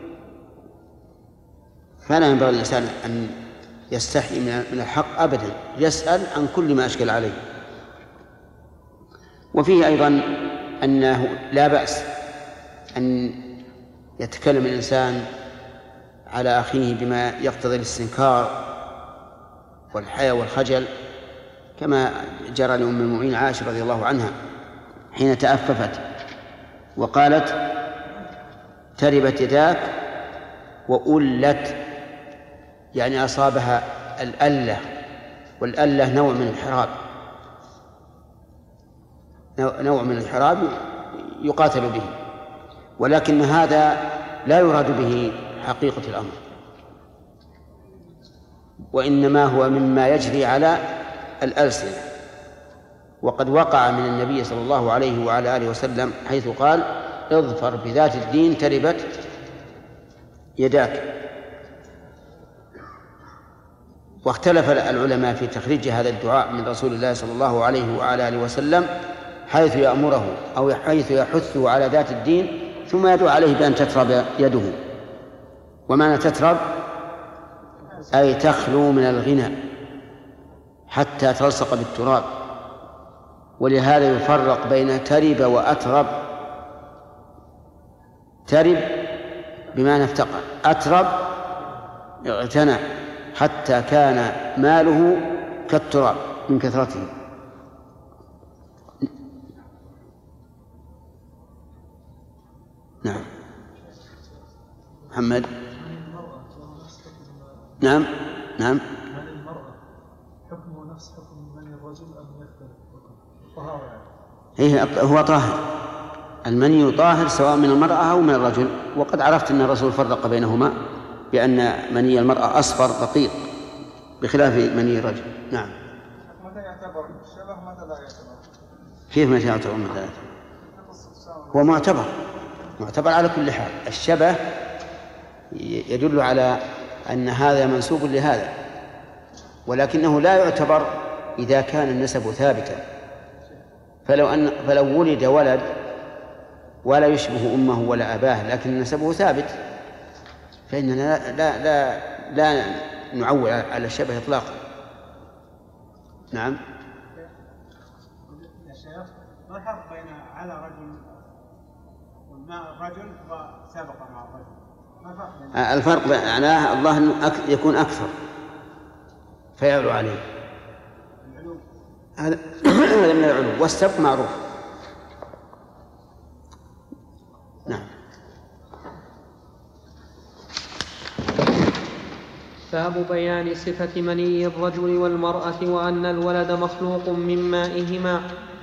فلا ينبغي الإنسان أن يستحي من الحق أبدا، يسأل عن كل ما أشكل عليه. وفيه أيضا أنه لا بأس أن يتكلم الإنسان على أخيه بما يقتضي الاستنكار والحياء والخجل، كما جرى لأم المؤمنين عائشة رضي الله عنها حين تأففت وقالت تربت يداك وألت، يعني أصابها الألة، والألة نوع من الحراب، نوع من الحراب يقاتل به، ولكن هذا لا يراد به حقيقة الأمر، وإنما هو مما يجري على الألسنة. وقد وقع من النبي صلى الله عليه وعلى آله وسلم حيث قال اظفر بذات الدين تربت يداك. واختلف العلماء في تخريج هذا الدعاء من رسول الله صلى الله عليه وعلى آله وسلم حيث يأمره أو حيث يحثه على ذات الدين ثم يدعو عليه بأن تترب يده. ومعنى تترب أي تخلو من الغنى حتى تلصق بالتراب، ولهذا يفرق بين ترب وأترب. ترب بمعنى افتقر، أترب اغتنى حتى كان ماله كالتراب من كثرته. نعم محمد. نعم نعم هل المرأة حكمه نفس حكم من الرجل أم يختلف طهارة؟ إيه هو طاهر، المني طاهر سواء من المرأة أو من الرجل. وقد عرفت أن الرسول فرق بينهما بأن مني المرأة أصفر رقيق بخلاف مني الرجل. نعم. متى يعتبر الشبه متى لا يعتبر؟ كيف متى يعتبر متى لا يعتبر؟ هو معتبر معتبر على كل حال. الشبه يدل على أن هذا منسوب لهذا، ولكنه لا يعتبر إذا كان النسب ثابتا. فلو أن فلو ولد ولد ولا يشبه أمه ولا أباه لكن نسبه ثابت فإننا لا لا لا نعول على الشبه إطلاقا. نعم. يا شيخ ما الفرق بين على رجل ومع الرجل وسابق مع الرجل؟ الفرق معناه الله أنه يكون أكثر فيعلو عليه، هذا من العلو، والسبق معروف. نعم. باب بيان صفة مني الرجل والمرأة وأن الولد مخلوق من مائهما.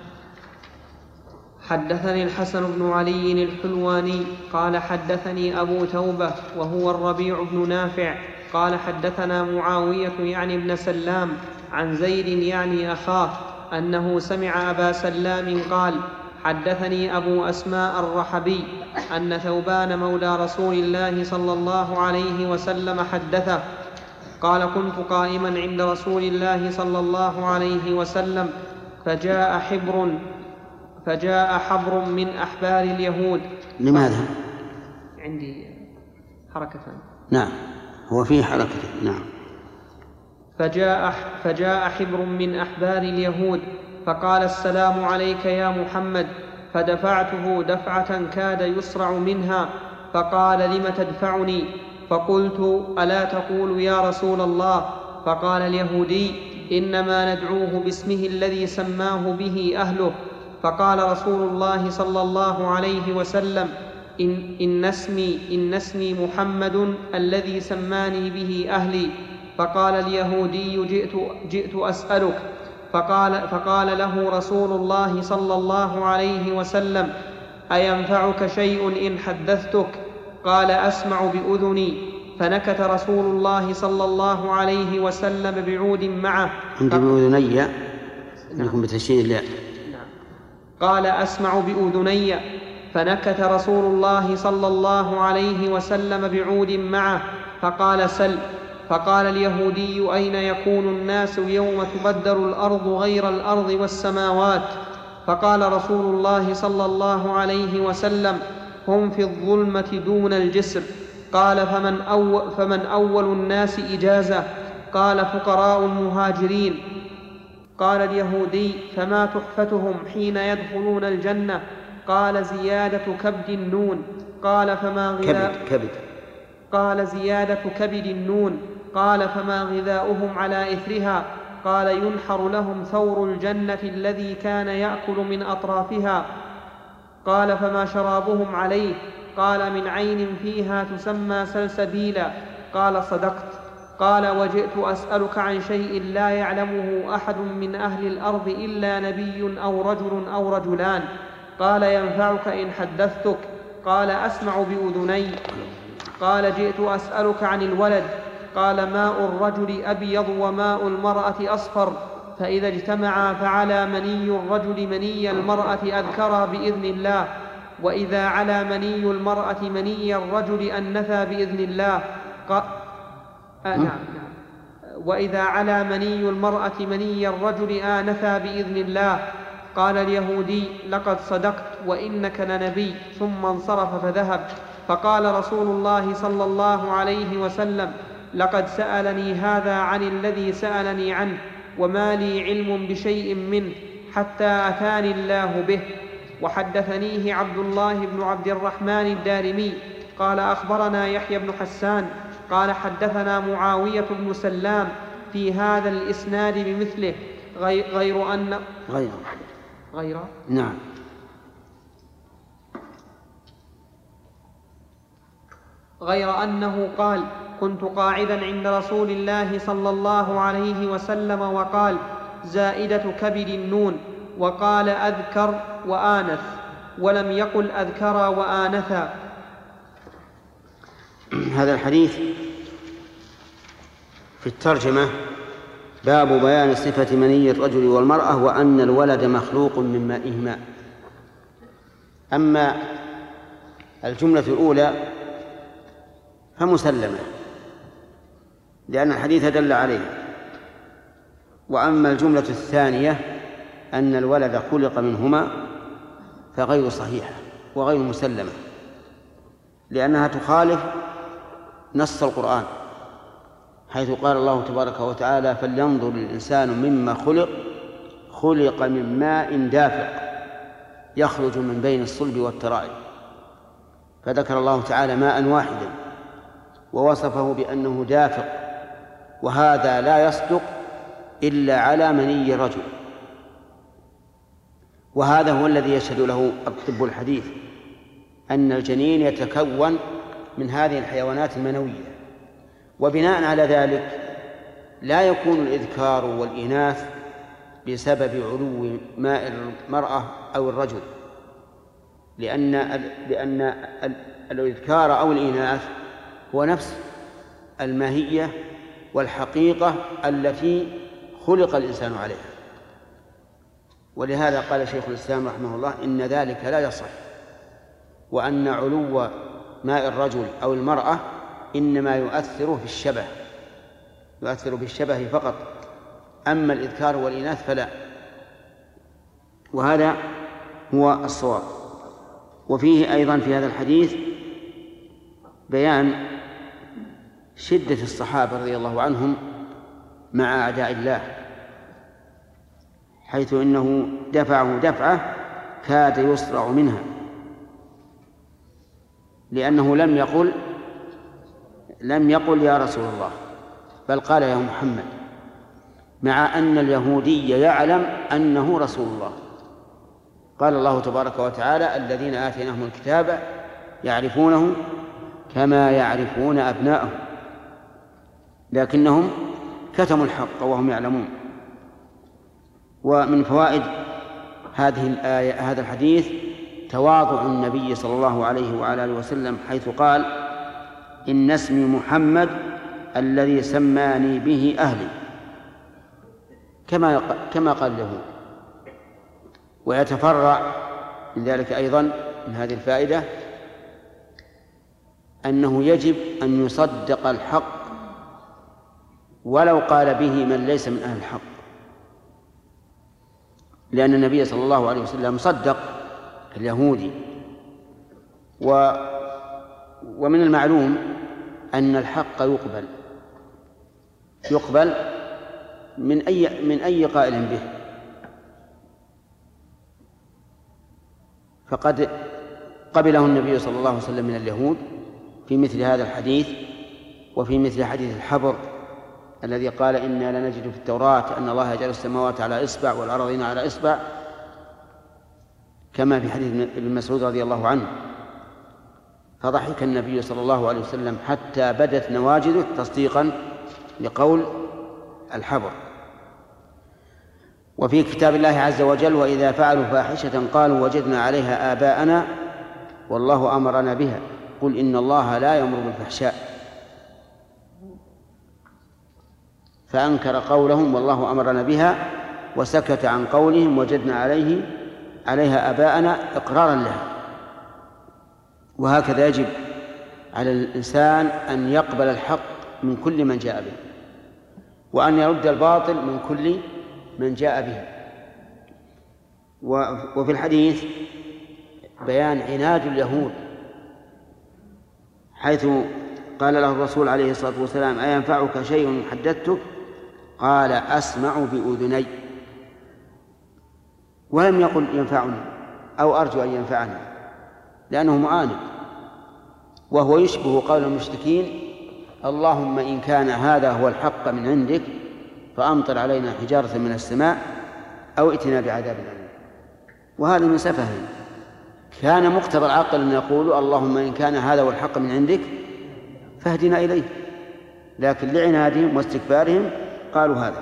حدثني الحسن بن علي الحلواني قال حدثني أبو توبة وهو الربيع بن نافع قال حدثنا معاوية يعني ابن سلام عن زيد يعني أخاه أنه سمع أبا سلام قال حدثني أبو أسماء الرحبي أن ثوبان مولى رسول الله صلى الله عليه وسلم حدثه قال كنت قائما عند رسول الله صلى الله عليه وسلم فجاء حبر فجاء حبر من أحبار اليهود. لماذا؟ عندي حركة. نعم هو فيه حركة. نعم. فجاء, فجاء حبر من أحبار اليهود فقال السلام عليك يا محمد، فدفعته دفعة كاد يصرع منها فقال لم تدفعني؟ فقلت ألا تقول يا رسول الله؟ فقال اليهودي إنما ندعوه باسمه الذي سماه به أهله. فقال رسول الله صلى الله عليه وسلم: إن, إن, اسمي, إن اسمي محمد الذي سماني به أهلي. فقال اليهودي: جئت, جئت أسألك. فقال, فقال له رسول الله صلى الله عليه وسلم: أينفعك شيء إن حدثتك؟ قال: أسمع بأذني. فنكت رسول الله صلى الله عليه وسلم بعود معه. عندي بأذني نكون بتشديد الياء. قال: أسمع بأذني. فنكت رسول الله صلى الله عليه وسلم بعود معه. فقال: سل. فقال اليهودي: أين يكون الناس يوم تبدل الأرض غير الأرض والسماوات؟ فقال رسول الله صلى الله عليه وسلم: هم في الظلمة دون الجسر. قال: فمن أول, فمن أول الناس إجازة؟ قال: فقراء المهاجرين. قال اليهودي: فما تحفتهم حين يدخلون الجنة؟ قال: زيادة كبد النون. قال: فما غذاء كبد, كبد. قال: زيادة كبد النون. قال: فما غذاؤهم على إثرها؟ قال: ينحر لهم ثور الجنة الذي كان يأكل من أطرافها. قال: فما شرابهم عليه؟ قال: من عين فيها تسمى سلسبيلا. قال: صدقت. قال: وجئت أسألك عن شيء لا يعلمه أحد من أهل الأرض إلا نبي أو رجل أو رجلان. قال: ينفعك إن حدثتك؟ قال: أسمع بأذني. قال: جئت أسألك عن الولد. قال: ماء الرجل أبيض وماء المرأة أصفر، فإذا اجتمعا فعلى مني الرجل مني المرأة أذكرا بإذن الله، وإذا على مني المرأة مني الرجل أنثى بإذن الله. ق... آه نعم نعم. وإذا على مني المرأة مني الرجل آنثى بإذن الله. قال اليهودي: لقد صدقت وإنك لنبي. ثم انصرف فذهب. فقال رسول الله صلى الله عليه وسلم: لقد سألني هذا عن الذي سألني عنه، وما لي علم بشيء منه حتى أتاني الله به. وحدثنيه عبد الله بن عبد الرحمن الدارمي قال: أخبرنا يحيى بن حسان قال: حدثنا معاوية بن سلام في هذا الإسناد بمثله، غير أن غير غير نعم غير أنه قال: كنت قاعدا عند رسول الله صلى الله عليه وسلم وقال: زائدة كبد النون، وقال: أذكر وآنث، ولم يقل أذكر وآنثا. هذا الحديث في الترجمة باب بيان صفة مني الرجل والمرأة وأن الولد مخلوق من مائهما. أما الجملة الأولى فمسلمة لأن الحديث دل عليه، وأما الجملة الثانية أن الولد خلق منهما فغير صحيحة وغير مسلمة، لأنها تخالف نص القرآن، حيث قال الله تبارك وتعالى: فلينظر الإنسان مما خلق، خلق من ماء دافق يخرج من بين الصلب والترائب. فذكر الله تعالى ماء واحدا ووصفه بأنه دافق، وهذا لا يصدق إلا على مني رجل، وهذا هو الذي يشهد له الطب الحديث أن الجنين يتكون من هذه الحيوانات المنوية. وبناء على ذلك لا يكون الإذكار والإناث بسبب علو ماء المرأة أو الرجل، لأن لأن الإذكار أو الإناث هو نفس الماهية والحقيقة التي خلق الإنسان عليها. ولهذا قال شيخ الإسلام رحمه الله: إن ذلك لا يصح، وأن علو ماء الرجل أو المرأة إنما يؤثر في الشبه، يؤثر بالشبه فقط، أما الإذكار والإناث فلا. وهذا هو الصواب. وفيه أيضا في هذا الحديث بيان شدة الصحابة رضي الله عنهم مع أعداء الله، حيث إنه دفعه دفعة كاد يصرع منها، لأنه لم يقل لم يقل يا رسول الله، بل قال يا محمد، مع أن اليهودي يعلم أنه رسول الله. قال الله تبارك وتعالى: الذين آتيناهم الكتاب يعرفونه كما يعرفون أبناءهم لكنهم كتموا الحق وهم يعلمون. ومن فوائد هذه الآية هذا الحديث تواضع النبي صلى الله عليه وعلى آله وسلم، حيث قال: إن اسمي محمد الذي سماني به أهلي، كما كما قال له. ويتفرع من ذلك أيضا من هذه الفائدة أنه يجب أن يصدق الحق ولو قال به من ليس من أهل الحق، لأن النبي صلى الله عليه وسلم صدق اليهودي. و ومن المعلوم أن الحق يقبل يقبل من أي من أي قائل به. فقد قبله النبي صلى الله عليه وسلم من اليهود في مثل هذا الحديث، وفي مثل حديث الحبر الذي قال: إنا لنجد في التوراة أن الله يجعل السماوات على إصبع والأرضين على إصبع، كما في حديث ابن مسعود رضي الله عنه. فضحك النبي صلى الله عليه وسلم حتى بدت نواجذه تصديقا لقول الحبر. وفي كتاب الله عز وجل: وإذا فعلوا فاحشة قالوا وجدنا عليها آباءنا والله أمرنا بها قل إن الله لا يأمر بالفحشاء، فأنكر قولهم والله أمرنا بها وسكت عن قولهم وجدنا عليه عليها آباءنا إقرارا لها. وهكذا يجب على الإنسان أن يقبل الحق من كل من جاء به، وأن يرد الباطل من كل من جاء به. وفي الحديث بيان عناد اليهود، حيث قال له الرسول عليه الصلاة والسلام: أينفعك شيء حدثتك؟ قال: أسمع بأذني. ولم يقل ينفعني أو أرجو أن ينفعني، لأنه معاند، وهو يشبه قول المشركين: اللهم إن كان هذا هو الحق من عندك فأمطر علينا حجارة من السماء أو ائتنا بعذاب أليم. وهذا من سفههم. كان مقتضى العقل أن يقولوا: اللهم إن كان هذا هو الحق من عندك فاهدنا إليه، لكن لعنادهم واستكبارهم قالوا هذا.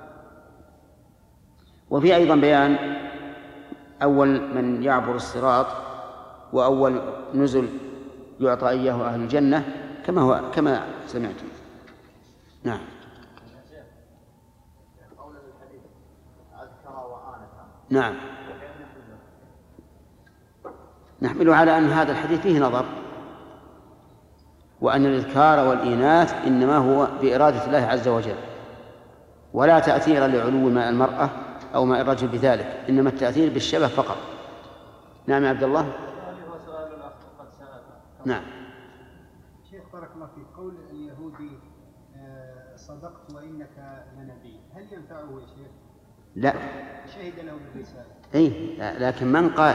وفي أيضا بيان أول من يعبر الصراط وأول نزل يعطى إياه أهل الجنة، كما هو كما سمعتم. نعم. نعم، نحمل على أن هذا الحديث فيه نظر، وأن الإذكار والإناث إنما هو بإرادة الله عز وجل، ولا تأثير لعلو ماء المرأة أو ماء الرجل بذلك، إنما التأثير بالشبه فقط. نعم يا عبد الله. نعم. شيخ بارك الله فيك، قول اليهودي صدقت وإنك لنبي، هل ينفعه يا شيخ؟ لا. شهد له بالرسالة. أي، لكن من قال؟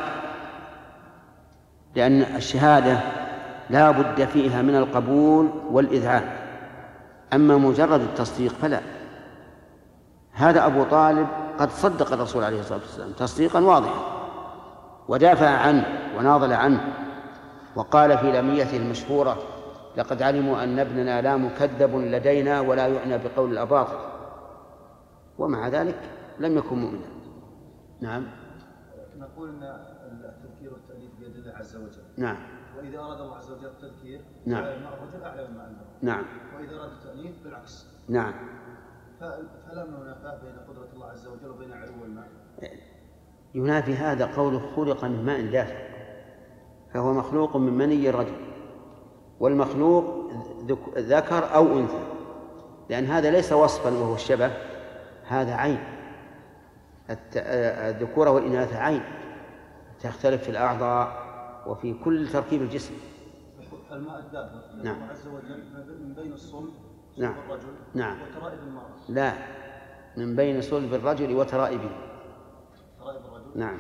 لأن الشهادة لا بد فيها من القبول والإذعان، أما مجرد التصديق فلا. هذا أبو طالب قد صدق الرسول عليه الصلاة والسلام تصديقا واضحا، ودافع عنه وناضل عنه، وقال في لاميته المشهورة: لقد علموا أن ابننا لا مكذب لدينا ولا يعنى بقول الأباطل، ومع ذلك لم يكن مؤمنا. نعم. نقول أن التذكير والتأليف بيد الله عز وجل. نعم. وإذا أراد الله عز وجل التذكير نعم. الرجل أعلى مما عنده. نعم. وإذا أراد التأليف بالعكس. نعم. فلا منافاة بين قدرة الله عز وجل وبين علو الماء. ينافي هذا قوله خلق من ماء دافق، فهو مخلوق من مني الرجل، والمخلوق ذكر أو أنثى، لأن هذا ليس وصفا وهو الشبه، هذا عين. الذكورة والإناث عين تختلف في الأعضاء وفي كل تركيب الجسم. الماء الدافق نعم. عز وجل من بين الصلب نعم. الرجل نعم. وترائب المرأة. لا، من بين صلب الرجل وترائبه. ترائب الرجل. نعم.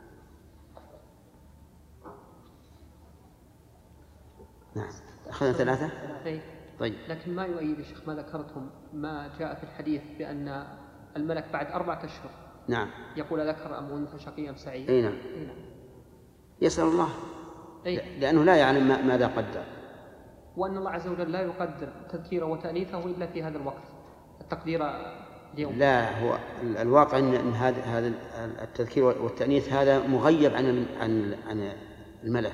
نعم. أخذنا ثلاثة. أي. طيب. لكن ما يؤيد الشيخ ما ذكرتم ما جاء في الحديث بأن الملك بعد أربعة أشهر نعم يقول ذكر أم أنثى شقي أم سعيد؟ أي نعم. أي نعم. يسأل الله أي. لأنه لا يعلم ماذا قدر، وأن الله عز وجل لا يقدر تذكيره وتأنيثه إلا في هذا الوقت التقدير اليوم. لا، هو الواقع أن هذا هذا التذكير والتأنيث هذا مغيب عن عن عن الملك،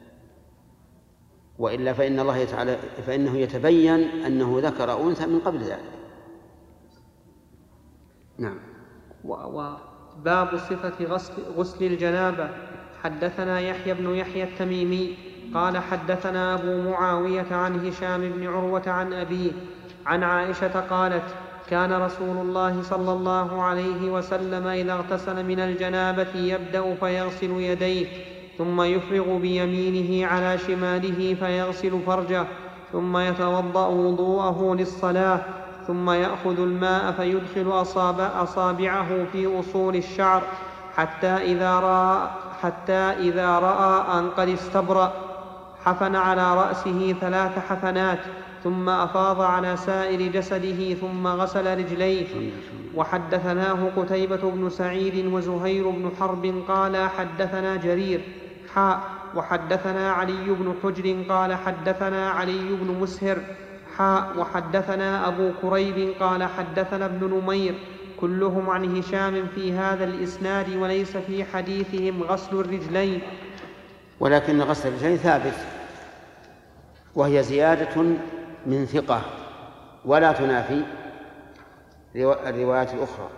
وإلا فإن الله تعالى فإنه يتبين أنه ذكر أنثى من قبل ذلك. نعم. وباب صفة غسل, غسل الجنابة. حدثنا يحيى بن يحيى التميمي قال حدثنا أبو معاوية عن هشام بن عروة عن أبيه عن عائشة قالت كان رسول الله صلى الله عليه وسلم إذا اغتسل من الجنابة يبدأ فيغسل يديه ثم يفرغ بيمينه على شماله فيغسل فرجه ثم يتوضأ وضوءه للصلاة ثم يأخذ الماء فيدخل أصابع أصابعه في أصول الشعر حتى إذا رأى, حتى إذا رأى أن قد استبرأ حفن على رأسه ثلاث حفنات ثم أفاض على سائر جسده ثم غسل رجليه. وحدثناه قتيبة بن سعيد وزهير بن حرب قال حدثنا جرير حاء وحدثنا علي بن حجر قال حدثنا علي بن مسهر حاء وحدثنا أبو كريب قال حدثنا ابن نمير كلهم عن هشام في هذا الإسناد وليس في حديثهم غسل الرجلين. ولكن غسل الرجلين ثابت، وهي زيادة من ثقة ولا تنافي الروايات الأخرى.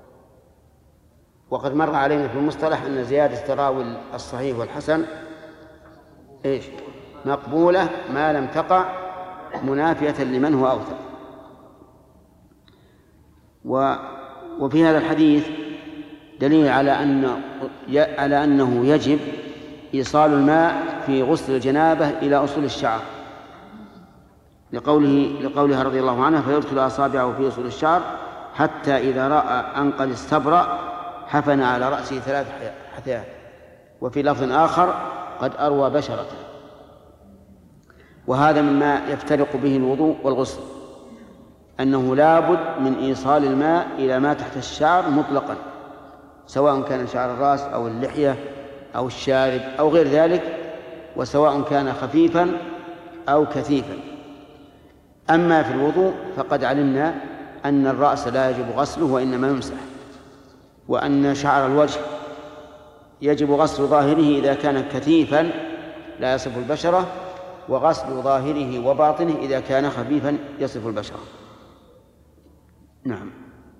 وقد مر علينا في المصطلح أن زيادة تراوي الصحيح والحسن إيش؟ مقبولة ما لم تقع منافية لمن هو أوثق. وفي هذا الحديث دليل على أن على أنه يجب إيصال الماء في غسل الجنابة إلى أصول الشعر، لقوله لقولها رضي الله عنها فيدخل أصابعه في أصول الشعر حتى إذا رأى أن قد استبرأ حفن على رأسه ثلاث حثيات، وفي لفظ آخر قد أروى بشرته. وهذا مما يفترق به الوضوء والغسل، أنه لابد من إيصال الماء إلى ما تحت الشعر مطلقا، سواء كان شعر الرأس أو اللحية أو الشارب أو غير ذلك، وسواء كان خفيفا أو كثيفا. أما في الوضوء فقد علمنا أن الرأس لا يجب غسله وإنما يمسح، وأن شعر الوجه يجب غسل ظاهره إذا كان كثيفا لا يصف البشرة، وغسل ظاهره وباطنه إذا كان خفيفا يصف البشرة. نعم.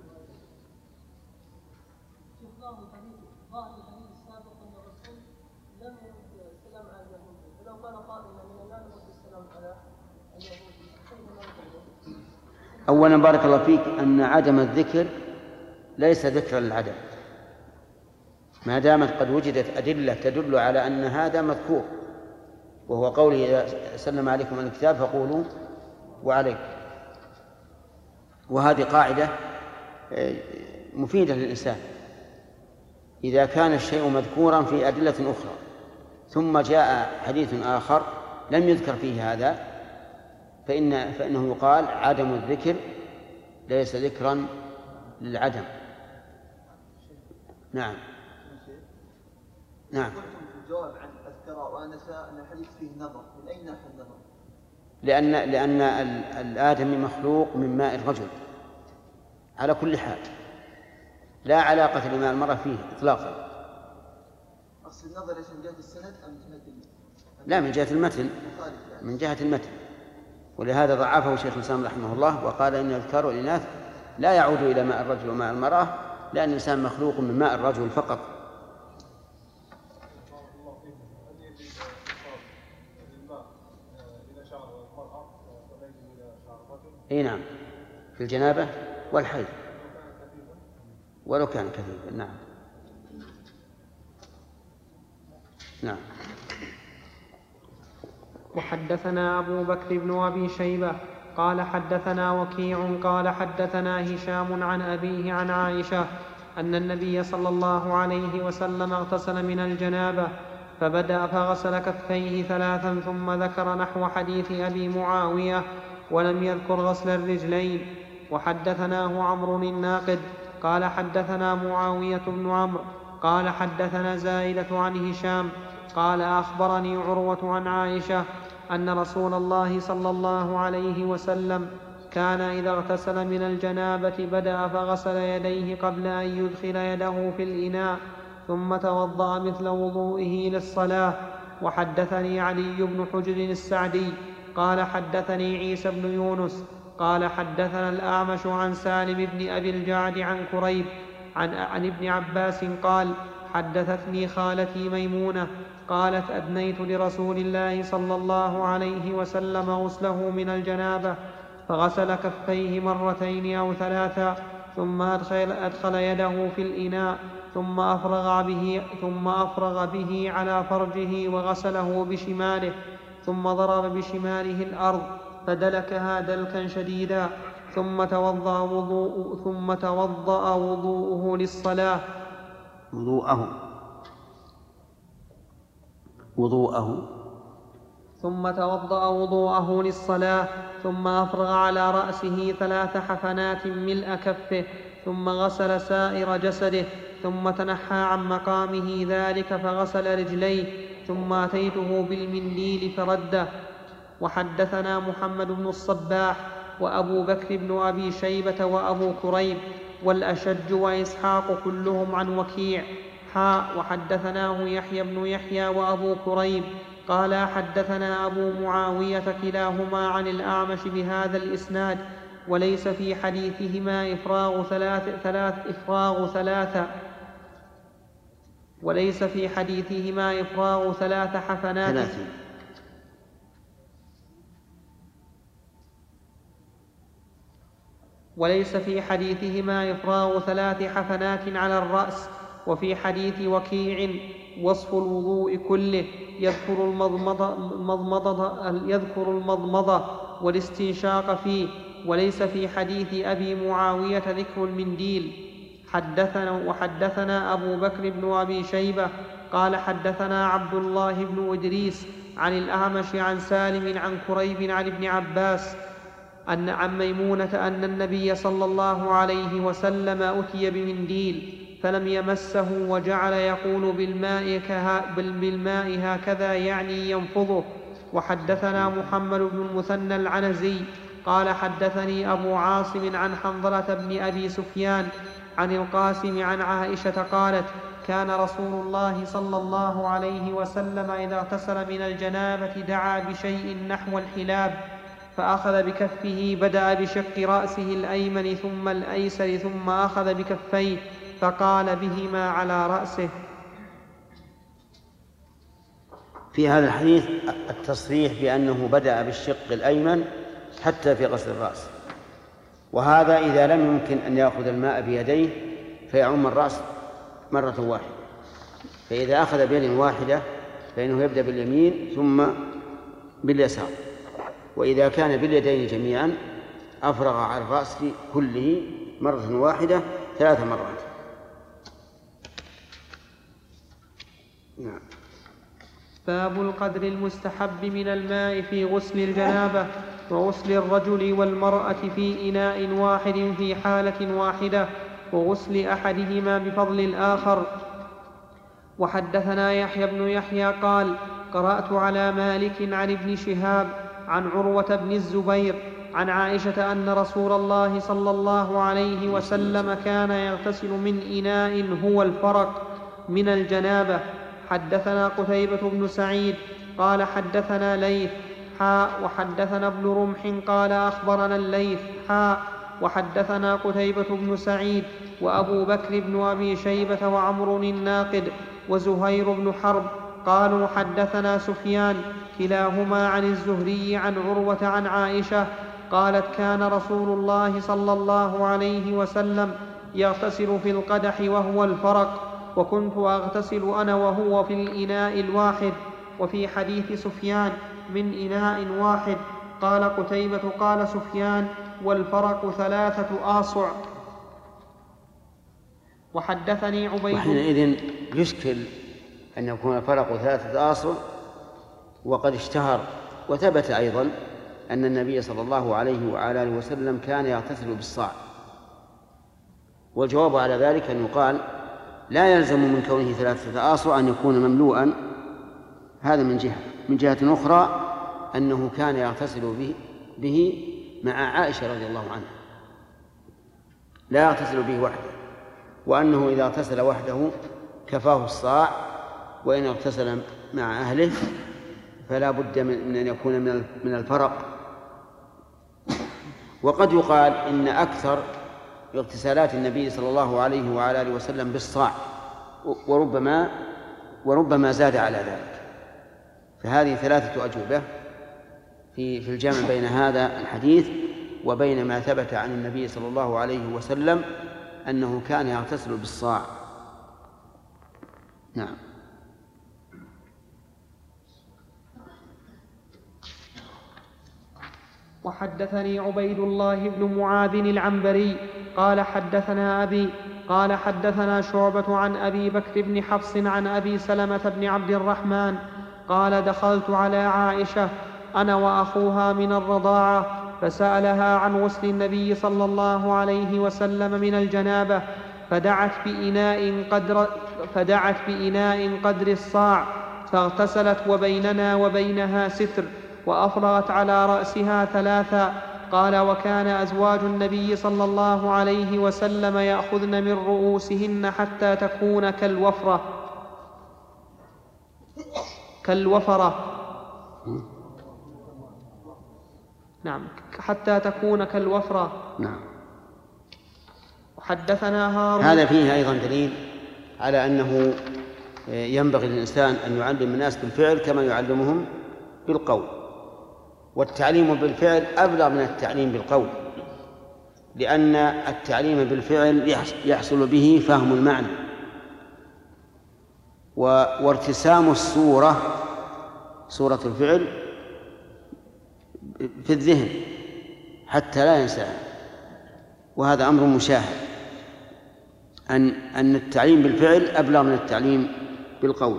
أولا بارك الله فيك أن عدم الذكر ليس ذكرا للعدم، ما دامت قد وجدت أدلة تدل على أن هذا مذكور، وهو قوله إذا سلم عليكم الكتاب فقولوا وعليكم. وهذه قاعدة مفيدة للإنسان، إذا كان الشيء مذكورا في أدلة أخرى ثم جاء حديث آخر لم يذكر فيه هذا فإن فإنه يقال عدم الذكر ليس ذكرا للعدم. نعم. نعم. الجواب عن أذكر وأنسى أن الحديث فيه نظر، من أين ناحية النظر؟ لأن لأن الآدمي مخلوق من ماء الرجل على كل حال، لا علاقة لماء المرأة فيه إطلاقا. أصل النظر من جهة السند أم من جهة المتن؟ لا، من جهة المتن، من جهة المتن. ولهذا ضعفه شيخ الإسلام رحمه الله وقال إن الذكر والإناث لا يعود إلى ماء الرجل وماء المرأة، لأن الإنسان مخلوق من ماء الرجل فقط. اي نعم، في الجنابة والحيض ولو كان كثيفا. نعم. نعم. وحدثنا أبو بكر بن أبي شيبة قال حدثنا وكيع قال حدثنا هشام عن أبيه عن عائشة أن النبي صلى الله عليه وسلم اغتسل من الجنابة فبدأ فغسل كفيه ثلاثا ثم ذكر نحو حديث أبي معاوية ولم يذكر غسل الرجلين. وحدثناه عمرو الناقد قال حدثنا معاوية بن عمرو قال حدثنا زائدة عن هشام قال أخبرني عروة عن عائشة أن رسول الله صلى الله عليه وسلم كان إذا اغتسل من الجنابة بدأ فغسل يديه قبل أن يدخل يده في الإناء ثم توضأ مثل وضوئه للصلاة. وحدثني علي بن حجر السعدي قال حدثني عيسى بن يونس قال حدثنا الأعمش عن سالم بن أبي الجعد عن كريب عن, عن ابن عباس قال حدثتني خالتي ميمونة قالت أدنيت لرسول الله صلى الله عليه وسلم غسله من الجنابة فغسل كفيه مرتين أو ثلاثا ثم أدخل, أدخل يده في الإناء ثم أفرغ به, ثم أفرغ به على فرجه وغسله بشماله ثم ضرب بشماله الأرض فدلكها دلكا شديدا ثم توضأ وضوء ثم توضأ وضوءه للصلاة وضوءه وضوءه ثم توضأ وضوءه للصلاة ثم أفرغ على رأسه ثلاث حفنات ملء كفه ثم غسل سائر جسده ثم تنحى عن مقامه ذلك فغسل رجليه ثم أتيته بالمنديل فرده. وحدثنا محمد بن الصباح وأبو بكر بن أبي شيبة وأبو كريب والأشج وإسحاق كلهم عن وكيع حاء وحدثناه يحيى بن يحيى وأبو كريب قال حدثنا أبو معاوية كلاهما عن الأعمش بهذا الإسناد وليس في حديثهما إفراغ ثلاث, ثلاث إفراغ ثلاثة وليس في حديثهما إفراغ ثلاث حفنات ثلاثة. وليس في حديثهما إفراغ ثلاث حفنات على الرأس. وفي حديث وكيع وصف الوضوء كله يذكر المضمضة, المضمضة, يذكر المضمضة والاستنشاق فيه وليس في حديث أبي معاوية ذكر المنديل. حدثنا وحدثنا أبو بكر بن أبي شيبة قال حدثنا عبد الله بن إدريس عن الأعمش عن سالم عن كريب عن ابن عباس أن عن ميمونة أن النبي صلى الله عليه وسلم أتي بمنديل فلم يمسه وجعل يقول بالماء, بالماء هكذا يعني ينفضه. وحدثنا محمد بن المثنى العنزي قال حدثني أبو عاصم عن حنظلة بن أبي سفيان عن القاسم عن عائشة قالت كان رسول الله صلى الله عليه وسلم إذا اغتسل من الجنابة دعا بشيء نحو الحلاب فأخذ بكفه بدأ بشق رأسه الأيمن ثم الأيسر ثم أخذ بكفيه فقال بهما على رأسه. في هذا الحديث التصريح بأنه بدأ بالشق الأيمن حتى في غسل الرأس، وهذا إذا لم يمكن أن يأخذ الماء بيديه فيعم الرأس مرة واحدة، فإذا أخذ بيد واحدة فإنه يبدأ باليمين ثم باليسار، وإذا كان باليدين جميعا أفرغ على الرأس كله مرة واحدة ثلاث مرات. نعم. باب القدر المستحب من الماء في غسل الجنابة وغسل الرجل والمرأة في إناء واحد في حالة واحدة وغسل أحدهما بفضل الآخر. وحدثنا يحيى بن يحيى قال قرأت على مالك عن ابن شهاب عن عروة بن الزبير عن عائشة أن رسول الله صلى الله عليه وسلم كان يغتسل من إناء هو الفرق من الجنابة. حدثنا قتيبة بن سعيد قال حدثنا ليث حاء وحدثنا ابن رمح قال أخبرنا الليث حاء وحدثنا قتيبة بن سعيد وأبو بكر بن أبي شيبة وعمر الناقد وزهير بن حرب قالوا حدثنا سفيان كلاهما عن الزهري عن عروة عن عائشة قالت كان رسول الله صلى الله عليه وسلم يغتسل في القدح وهو الفرق وكنت أغتسل أنا وهو في الإناء الواحد. وفي حديث سفيان من إناء واحد قال قتيبة قال سفيان والفرق ثلاثة آصع. وحدثني عبيد وحينئذ يشكل أن يكون الفرق ثلاثة آصع، وقد اشتهر وثبت أيضا أن النبي صلى الله عليه وعلى آله وسلم كان يغتسل بالصاع، والجواب على ذلك أن يقال لا يلزم من كونه ثلاثة آصع أن يكون مملوءا، هذا من جهة. من جهة أخرى أنه كان يغتسل به, به مع عائشة رضي الله عنها، لا يغتسل به وحده، وأنه إذا اغتسل وحده كفاه الصاع، وإن اغتسل مع أهله فلا بد من أن يكون من الفرق. وقد يقال إن أكثر اغتسالات النبي صلى الله عليه وعلى آله وسلم بالصاع، وربما وربما زاد على ذلك. فهذه ثلاثة أجوبة في في الجمع بين هذا الحديث وبين ما ثبت عن النبي صلى الله عليه وسلم أنه كان يغتسل بالصاع. نعم. وحدثني عبيد الله بن معاذ العنبري قال حدثنا أبي قال حدثنا شعبة عن أبي بكر بن حفص عن أبي سلمة بن عبد الرحمن قال دخلت على عائشة أنا وأخوها من الرضاعة فسألها عن غسل النبي صلى الله عليه وسلم من الجنابة فدعت بإناء قدر, فدعت بإناء قدر الصاع فاغتسلت وبيننا وبينها ستر وأفرغت على رأسها ثلاثا. قال وكان أزواج النبي صلى الله عليه وسلم يأخذن من رؤوسهن حتى تكون كالوفرة كالوفرة نعم حتى تكون كالوفرة. نعم. وحدثنا هارون. هذا فيه أيضا دليل على أنه ينبغي للإنسان أن يعلم الناس بالفعل كما يعلمهم بالقول، والتعليم بالفعل أبلغ من التعليم بالقول، لأن التعليم بالفعل يحصل به فهم المعنى وارتسام الصورة صورة الفعل في الذهن حتى لا ينساها، وهذا أمر مشاهد أن أن التعليم بالفعل أبلغ من التعليم بالقول.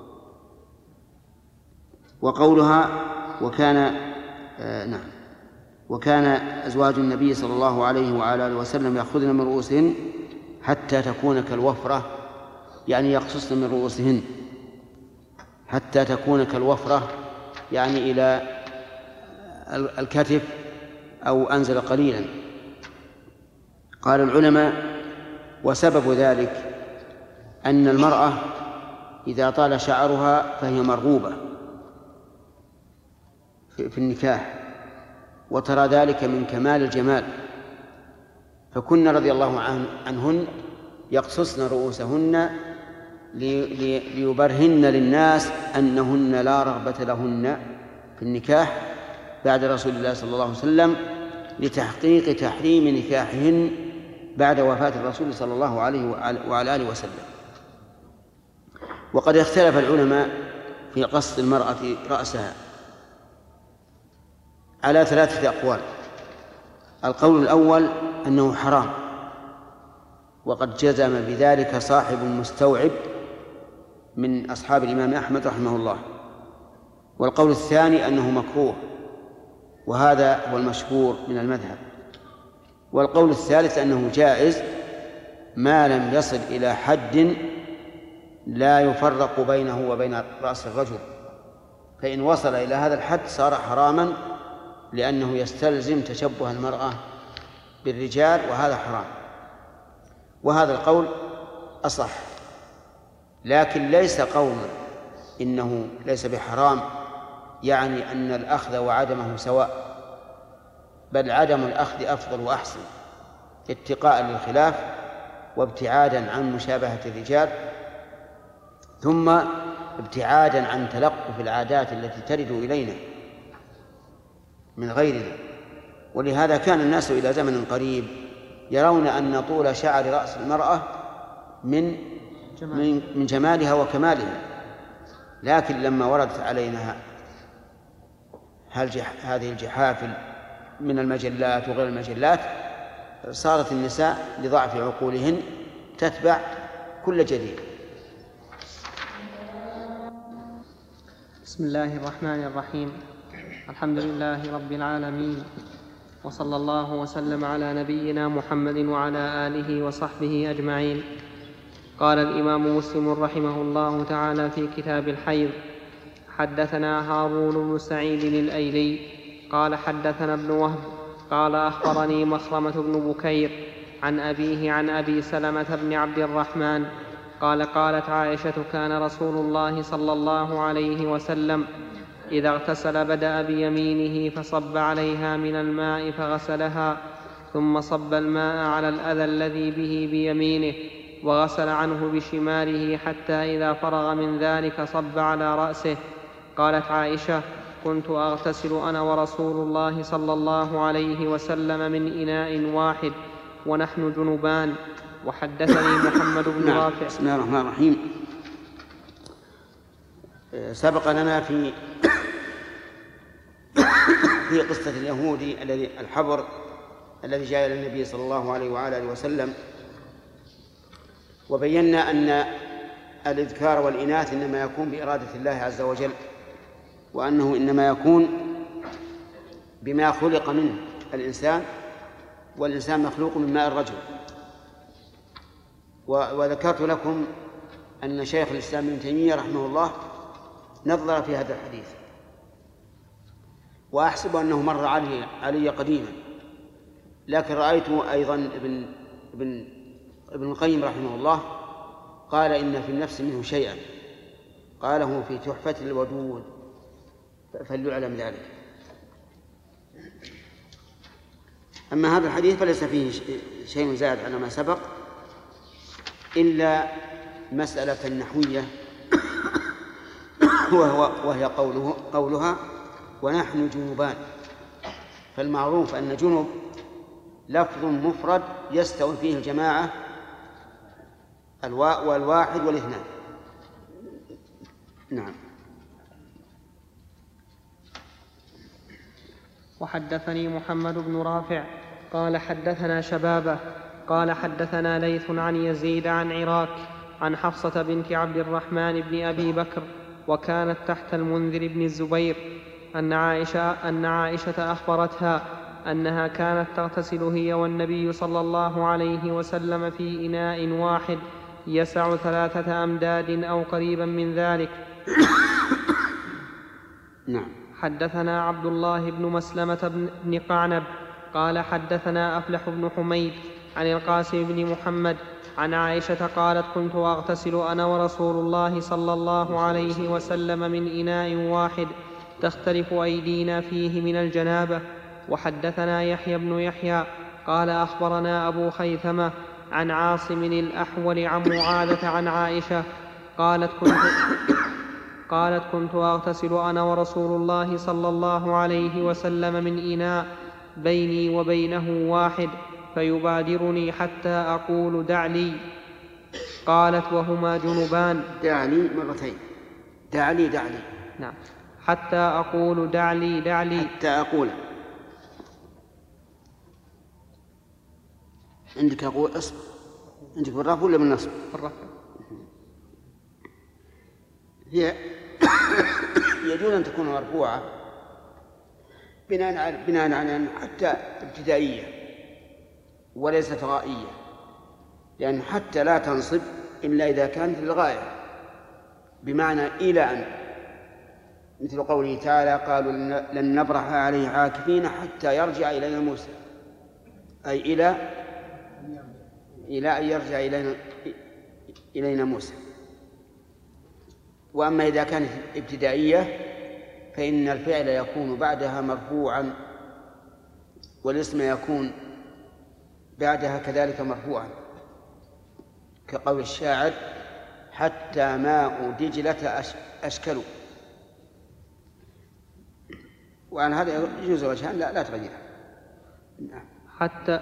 وقولها وكان آه نعم وكان أزواج النبي صلى الله عليه وعلى آله وسلم يأخذن من رؤوسهن حتى تكون كالوفرة، يعني يقصصن من رؤوسهن حتى تكون كالوفرة، يعني إلى الكتف أو أنزل قليلا. قال العلماء وسبب ذلك أن المرأة إذا طال شعرها فهي مرغوبة في النكاح، وترى ذلك من كمال الجمال، فكن رضي الله عنهن يقصصن رؤوسهن ليبرهن للناس أنهن لا رغبة لهن في النكاح بعد رسول الله صلى الله عليه وسلم، لتحقيق تحريم نكاحهن بعد وفاة الرسول صلى الله عليه وعلى آله وسلم. وقد اختلف العلماء في قص المرأة رأسها على ثلاثة أقوال. القول الأول أنه حرام، وقد جزم بذلك صاحب مستوعب من أصحاب الإمام أحمد رحمه الله. والقول الثاني أنه مكروه، وهذا هو المشهور من المذهب. والقول الثالث أنه جائز ما لم يصل إلى حد لا يفرق بينه وبين رأس الرجل، فإن وصل إلى هذا الحد صار حراما لأنه يستلزم تشبه المرأة بالرجال، وهذا حرام. وهذا القول أصح، لكن ليس قول إنه ليس بحرام يعني أن الأخذ وعدمه سواء، بل عدم الأخذ أفضل وأحسن اتقاء للخلاف وابتعادا عن مشابهة الرجال، ثم ابتعادا عن تلقف العادات التي ترد إلينا من غيرنا. ولهذا كان الناس إلى زمن قريب يرون أن طول شعر رأس المرأة من من جمالها وكمالها، لكن لما وردت علينا هذه الجحافل من المجلات وغير المجلات صارت النساء لضعف عقولهن تتبع كل جديد. بسم الله الرحمن الرحيم. الحمد لله رب العالمين، وصلى الله وسلم على نبينا محمد وعلى آله وصحبه أجمعين. قال الإمام مسلم رحمه الله تعالى في كتاب الحيض: حدثنا هارون بن سعيد الأيلي قال حدثنا ابن وهب قال أخبرني مخرمة بن بكير عن أبيه عن أبي سلمة بن عبد الرحمن قال قالت عائشة: كان رسول الله صلى الله عليه وسلم إذا اغتسل بدأ بيمينه فصب عليها من الماء فغسلها، ثم صب الماء على الأذى الذي به بيمينه وغسل عنه بشماله، حتى إذا فرغ من ذلك صب على رأسه. قالت عائشة: كنت أغتسل أنا ورسول الله صلى الله عليه وسلم من إناء واحد ونحن جنبان. وحدثني محمد بن نعم. رافع. بسم الله الرحمن الرحيم. سبق لنا في في قصة اليهودي الذي الحبر الذي جاء إلى النبي صلى الله عليه وعلى آله وسلم، وبينا أن الإذكار والإناث إنما يكون بإرادة الله عز وجل، وأنه إنما يكون بما خلق منه الإنسان، والإنسان مخلوق من ماء الرجل. وذكرت لكم أن شيخ الإسلام ابن تيمية رحمه الله نظر في هذا الحديث، وأحسب أنه مر علي, علي قديما، لكن رأيته أيضا ابن, ابن, ابن القيم رحمه الله قال إن في النفس منه شيئا، قاله في تحفة الودود، فليعلم ذلك. أما هذا الحديث فليس فيه شيء زائد على ما سبق، إلا مسألة نحوية وهو وهي قوله قولها ونحن جنوبان. فالمعروف أن جنوب لفظ مفرد يستوي فيه الجماعة والواحد والاثنان. نعم. وحدثني محمد بن رافع قال حدثنا شبابه قال حدثنا ليث عن يزيد عن عراك عن حفصة بنت عبد الرحمن بن أبي بكر وكانت تحت المنذر بن الزبير أن عائشة, أن عائشة أخبرتها أنها كانت تغتسل هي والنبي صلى الله عليه وسلم في إناء واحد يسع ثلاثة أمداد أو قريبا من ذلك. نعم. حدثنا عبد الله بن مسلمة بن قعنب قال حدثنا أفلح بن حميد عن القاسم بن محمد عن عائشة قالت: كنت أغتسل أنا ورسول الله صلى الله عليه وسلم من إناء واحد تختلف أيدينا فيه من الجنابة. وحدثنا يحيى بن يحيى قال أخبرنا أبو خيثمة عن عاصم الأحول عن معاذة عن عائشة قالت: كنت قالت كنت أغتسل أنا ورسول الله صلى الله عليه وسلم من إناء بيني وبينه واحد فيبادرني حتى أقول دع لي. قالت: وهما جنبان. دع لي مرتين. دع لي دع لي. نعم. حتى أقول دع لي دع لي. حتى أقول. عندك أقول أصبر. عندك بالرفع ولا بالنصب؟ بالرفع. هي يجوز أن تكون مرفوعة بناء على بناء على حتى ابتدائية وليست غائية، لأن حتى لا تنصب إلا إذا كانت للغاية، بمعنى إلى أن، مثل قوله تعالى: قالوا لن نبرح عليه عاكفين حتى يرجع إلينا موسى، أي إلى إلى أن يرجع إلينا إلينا موسى. وأما إذا كانت ابتدائية فإن الفعل يكون بعدها مرفوعا والاسم يكون بعدها كذلك مرفوعا، كقول الشاعر: حتى ماء دجلة أشكلوا. وعن هذا يجوز وجهان لا, لا تغيرها. نعم. حتى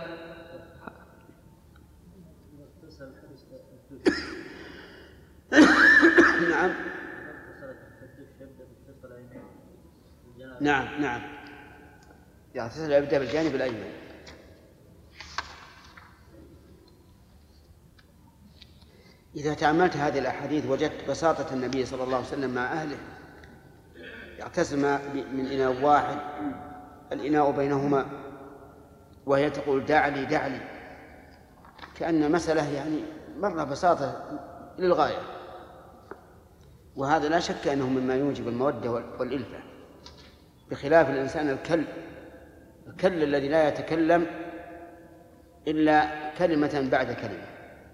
نعم نعم نعم يغتسل يبدأ بالجانب الأيمن. إذا تأملت هذه الأحاديث وجدت بساطة النبي صلى الله عليه وسلم مع أهله، يغتسل من إناء واحد، الإناء بينهما وهي تقول دع لي دع لي، كأن مسألة يعني مرة بساطة للغاية، وهذا لا شك أنه مما يوجب المودة والإلفة، بخلاف الإنسان الكل الكل الذي لا يتكلم إلا كلمة بعد كلمة.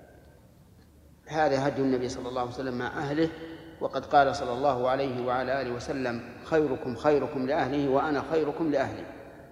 هذا هدي النبي صلى الله عليه وسلم مع أهله، وقد قال صلى الله عليه وعلى آله وسلم خيركم خيركم لأهله وأنا خيركم لأهلي.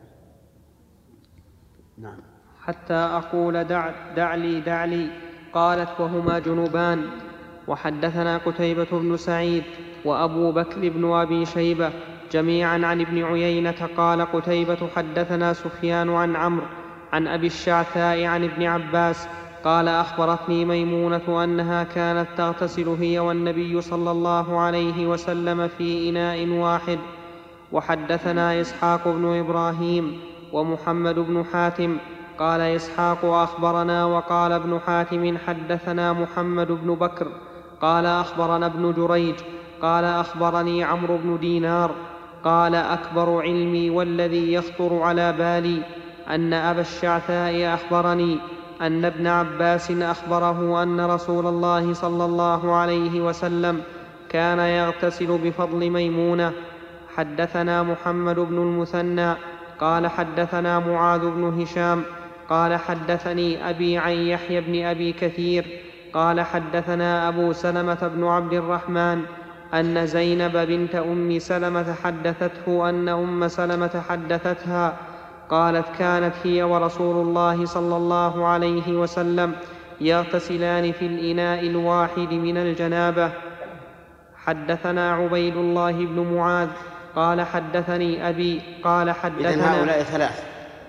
نعم. حتى أقول دع, دع لي دع لي. قالت وهما جنوبان. وحدثنا قتيبة بن سعيد وأبو بكر بن أبي شيبة جميعا عن ابن عيينة قال قتيبة حدثنا سفيان عن عمرو عن أبي الشعثاء عن ابن عباس قال أخبرتني ميمونة أنها كانت تغتسل هي والنبي صلى الله عليه وسلم في إناء واحد. وحدثنا إسحاق بن إبراهيم ومحمد بن حاتم قال إسحاق أخبرنا وقال ابن حاتم حدثنا محمد بن بكر قال أخبرنا ابن جريج قال أخبرني عمرو بن دينار قال أكبر علمي والذي يخطر على بالي أن أبا الشعثاء أخبرني أن ابن عباس أخبره أن رسول الله صلى الله عليه وسلم كان يغتسل بفضل ميمونة. حدثنا محمد بن المثنى قال حدثنا معاذ بن هشام قال حدثني أبي عن يحيى بن أبي كثير قال حدثنا أبو سلمة بن عبد الرحمن أن زينب بنت أم سلمة حدثته أن أم سلمة حدثتها قالت كانت هي ورسول الله صلى الله عليه وسلم يغتسلان في الإناء الواحد من الجنابة. حدثنا عبيد الله بن معاذ قال حدثني أبي قال حدثنا. إذن هؤلاء ثلاث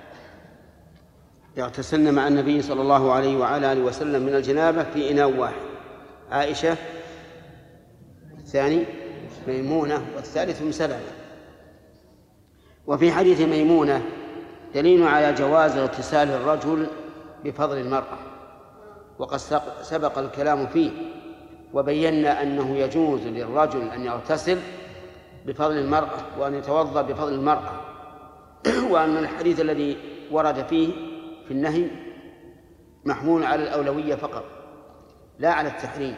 يغتسلن مع النبي صلى الله عليه وعلى آله وسلم من الجنابة في إناء واحد: عائشة، الثاني ميمونة، والثالث أم سلمة. وفي حديث ميمونة دليل على جواز اغتسال الرجل بفضل المرأة، وقد سبق الكلام فيه، وبينا أنه يجوز للرجل أن يغتسل بفضل المرأة وأن يتوضأ بفضل المرأة، وأن الحديث الذي ورد فيه في النهي محمول على الأولوية فقط لا على التحريم.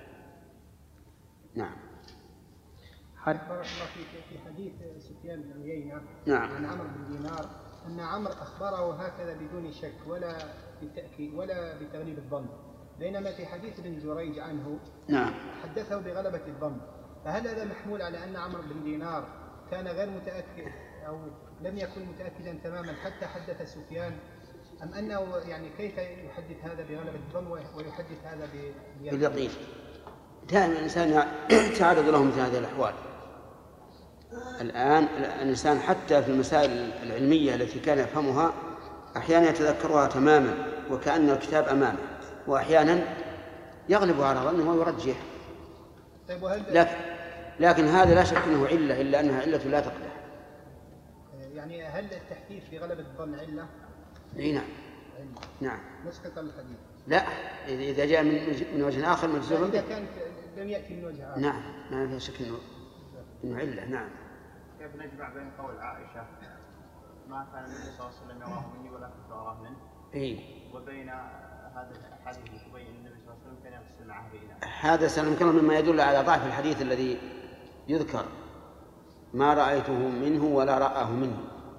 نعم. بارك الله فيك. في حديث سفيان بن عيينة نعم. عن عمرو بن دينار أن عمرو أخبره هكذا بدون شك ولا بالتأكيد ولا بتغليب الظن، بينما في حديث ابن جريج عنه نعم حدثه بغلبة الظن. فهل هذا محمول على أن عمرو بن دينار كان غير متأكد أو لم يكن متأكدا تماما حتى حدث سفيان، أم أنه يعني كيف يحدث هذا بغلبة الظن ويحدث هذا باليقين؟ دائما الإنسان تعرض له مثل هذه الأحوال. الآن الإنسان حتى في المسائل العلمية التي كان يفهمها أحيانا يتذكرها تماما وكأن الكتاب أمامه، وأحيانا يغلب على ظنه ويرجح. لكن, لكن هذا لا شك أنه علة، إلا أنها علة لا تقدح. يعني هل التحديث بغلبة الظن علة؟ اي نعم. نعم. مسقط الحديث. لا، إذا جاء من من وجه آخر مجزوم إذا كان لم يأتي من وجه آخر. نعم، ما في شك إنه إنه علة. نعم. كيف نجمع بين قول عائشة ما كان النبي صلى الله عليه وسلم يراه مني ولا كنت أراه منه، إيه، وبين هذا الحديث تبين النبي صلى الله عليه وسلم كان يغتسل معه بإناء؟ هذا سننكره مما يدل على ضعف الحديث الذي يذكر: ما رأيته منه ولا رآه منه،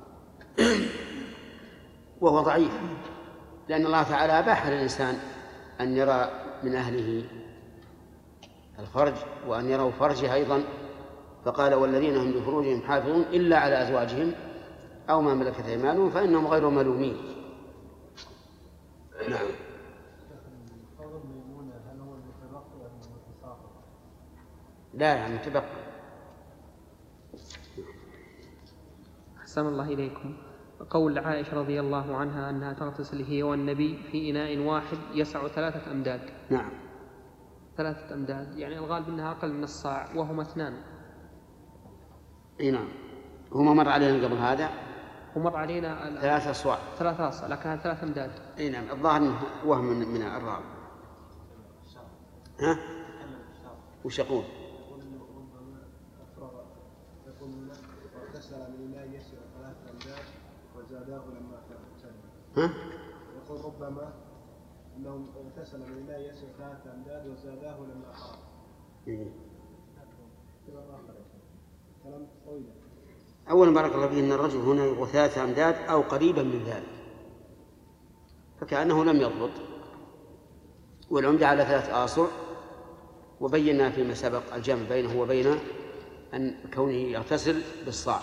وهو ضعيف، لأن الله تعالى أباح للإنسان أن يرى من أهله الفرج وأن يروا فرجه أيضا، فقال: والذين هم لفروجهم حافظون إلا على أزواجهم أو ما ملكت أيمانهم فإنهم غير ملومين. نعم. لا، يعني تبقى. أحسن الله إليكم. قول عائشة رضي الله عنها أنها تغتسل هي والنبي في إناء واحد يسع ثلاثة أمداد. نعم. ثلاثة أمداد، يعني الغالب أنها أقل من الصاع، وهما اثنان. اي نعم. هما مر علينا قبل هذا. ومر علينا ثلاثة أصواع. ثلاثة أصواع، لكنها ثلاث أمداد. اي نعم. الظاهر وهم من, من الراوي. ها؟ وش يقول؟ يقول اغتسل من الماء يسع ثلاث أمداد وزاداه لما كان. ها؟ يقول ربما أنه اغتسل من الماء يسع ثلاثة أمداد وزاداه لما خرج. إيه. كلام طويل. أولا بارك الله فيه أن الرجل هنا يقول ثلاثة أمداد أو قريبا من ذلك، فكأنه لم يضبط، والعمدة على ثلاث آصع، وبينا فيما سبق الجمع بينه وبين أن كونه يغتسل بالصاع.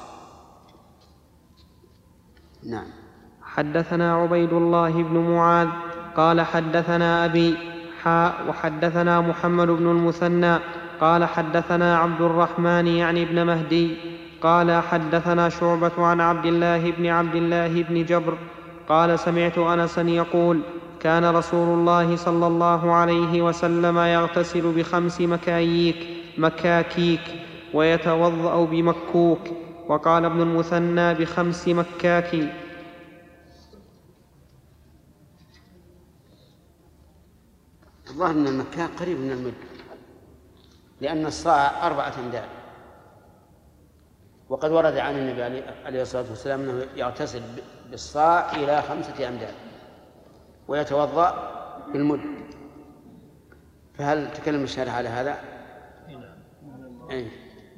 نعم. حدثنا عبيد الله بن معاذ قال حدثنا أبي حاء وحدثنا محمد بن المثنى قال حدثنا عبد الرحمن يعني ابن مهدي قال حدثنا شعبة عن عبد الله بن عبد الله بن جبر قال سمعت أنسا يقول كان رسول الله صلى الله عليه وسلم يغتسل بخمس مكاييك مكاكيك ويتوضأ بمكوك، وقال ابن المثنى بخمس مكاك. الظاهر أن المكاك قريب من المد، لأن الصاع أربعة أمداد، وقد ورد عن النبي عليه الصلاة والسلام أنه يغتسل بالصاع إلى خمسة أمداد ويتوضأ بالمد. فهل تكلم الشارع على هذا؟ نعم.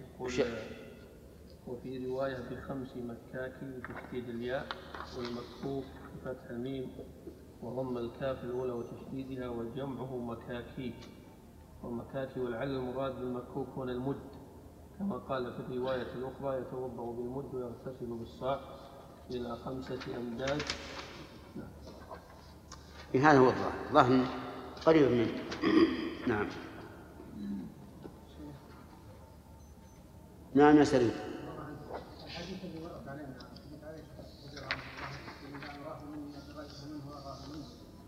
وفي رواية بخمس مكاك بتشديد الياء والمكوك بفتح الميم وضم الكاف الأولى وتشديدها وجمعه مكاكيك، والمكاكي والعل المراد بالمكوك هنا المد، كما قال في الرواية الأخرى يتوضأ بالمد ويغتسل بالصاع إلى خمسة أمداد. هذا هو الظاهر، ظاهر قريب منه. نعم. نعم يا سليم. الحديث اللي ورد علينا حديث عائشة رضي الله عنها إذا راه من يتغير منه وراه منه،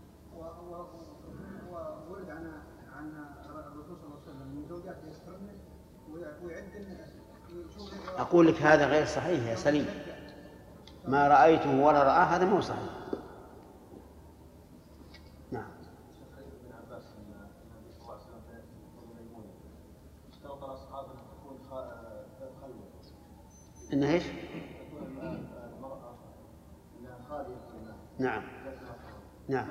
وورد عن عن الرسول صلى الله عليه وسلم من زوجاته يسترن ويعد. أقول لك هذا غير صحيح يا سليم، ما رأيته ولا رآه هذا مو صحيح. نعم. إن إيش؟ نعم. نعم.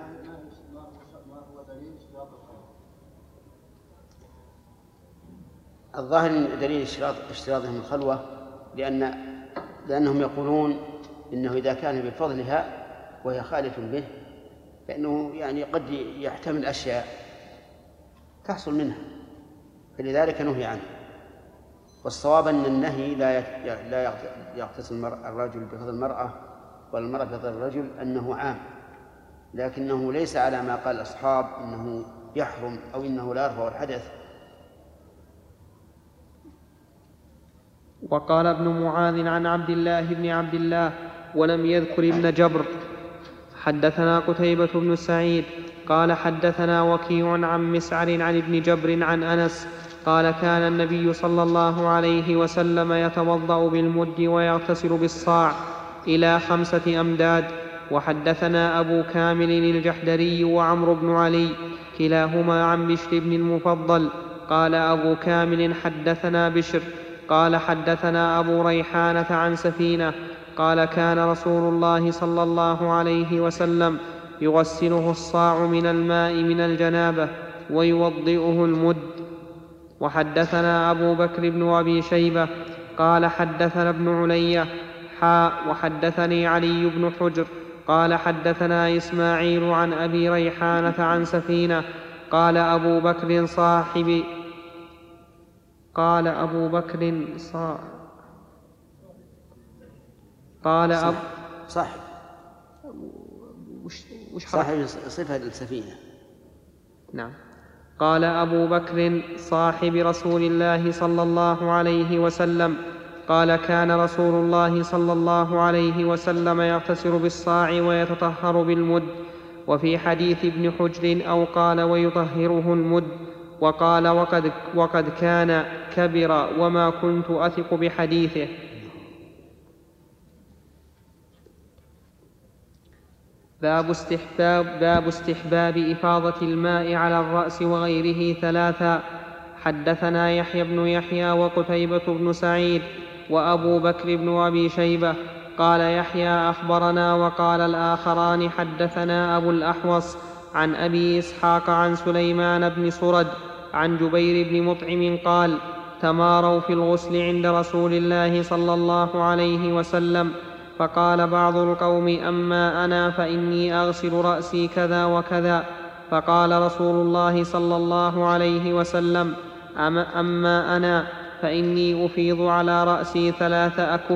الظاهر دليل اشتراطهم الخلوة لأن لأنهم يقولون إنه إذا كان بفضلها وهي خالف به فإنه يعني قد يحتمل أشياء تحصل منها، فلذلك نهي عنه. والصواب أن النهي لا لا يغتسل الرجل بفضل المرأة والمرأة بفضل الرجل أنه عام، لكنه ليس على ما قال الأصحاب أنه يحرم أو إنه لا يرفع الحدث. وقال ابن معاذ عن عبد الله بن عبد الله ولم يذكر ابن جبر. حدثنا قتيبة بن سعيد قال حدثنا وكيع عن مسعر عن ابن جبر عن أنس قال كان النبي صلى الله عليه وسلم يتوضأ بالمد ويغتسل بالصاع إلى خمسة أمداد. وحدثنا أبو كامل الجحدري وعمرو بن علي كلاهما عن بشر بن المفضل قال أبو كامل حدثنا بشر قال حدثنا أبو ريحانة عن سفينة قال كان رسول الله صلى الله عليه وسلم يغسله الصاع من الماء من الجنابة ويوضئه المد. وحدثنا أبو بكر بن أبي شيبة قال حدثنا ابن علي حاء وحدثني علي بن حجر قال حدثنا إسماعيل عن أبي ريحانة عن سفينة قال أبو بكر صاحب قال أبو بكر صاحب قال أب صاحب وش صاحب صفة السفينة. نعم. قال أبو بكر صاحب رسول الله صلى الله عليه وسلم قال كان رسول الله صلى الله عليه وسلم يغتسل بالصاع ويتطهر بالمد. وفي حديث ابن حجر أو قال ويطهره المد. وقال وقد, وقد كان كبر وما كنت أثق بحديثه. باب استحباب, باب استحباب إفاضة الماء على الرأس وغيره ثلاثا. حدثنا يحيى بن يحيى وقتيبة بن سعيد وأبو بكر بن أبي شيبة قال يحيى أخبرنا وقال الآخران حدثنا أبو الأحوص عن أبي إسحاق عن سليمان بن سرد عن جبير بن مطعم قال تماروا في الغسل عند رسول الله صلى الله عليه وسلم فقال بعض القوم أما أنا فإني أغسل رأسي كذا وكذا فقال رسول الله صلى الله عليه وسلم أما أنا فإني أفيض على رأسي ثلاث أكف.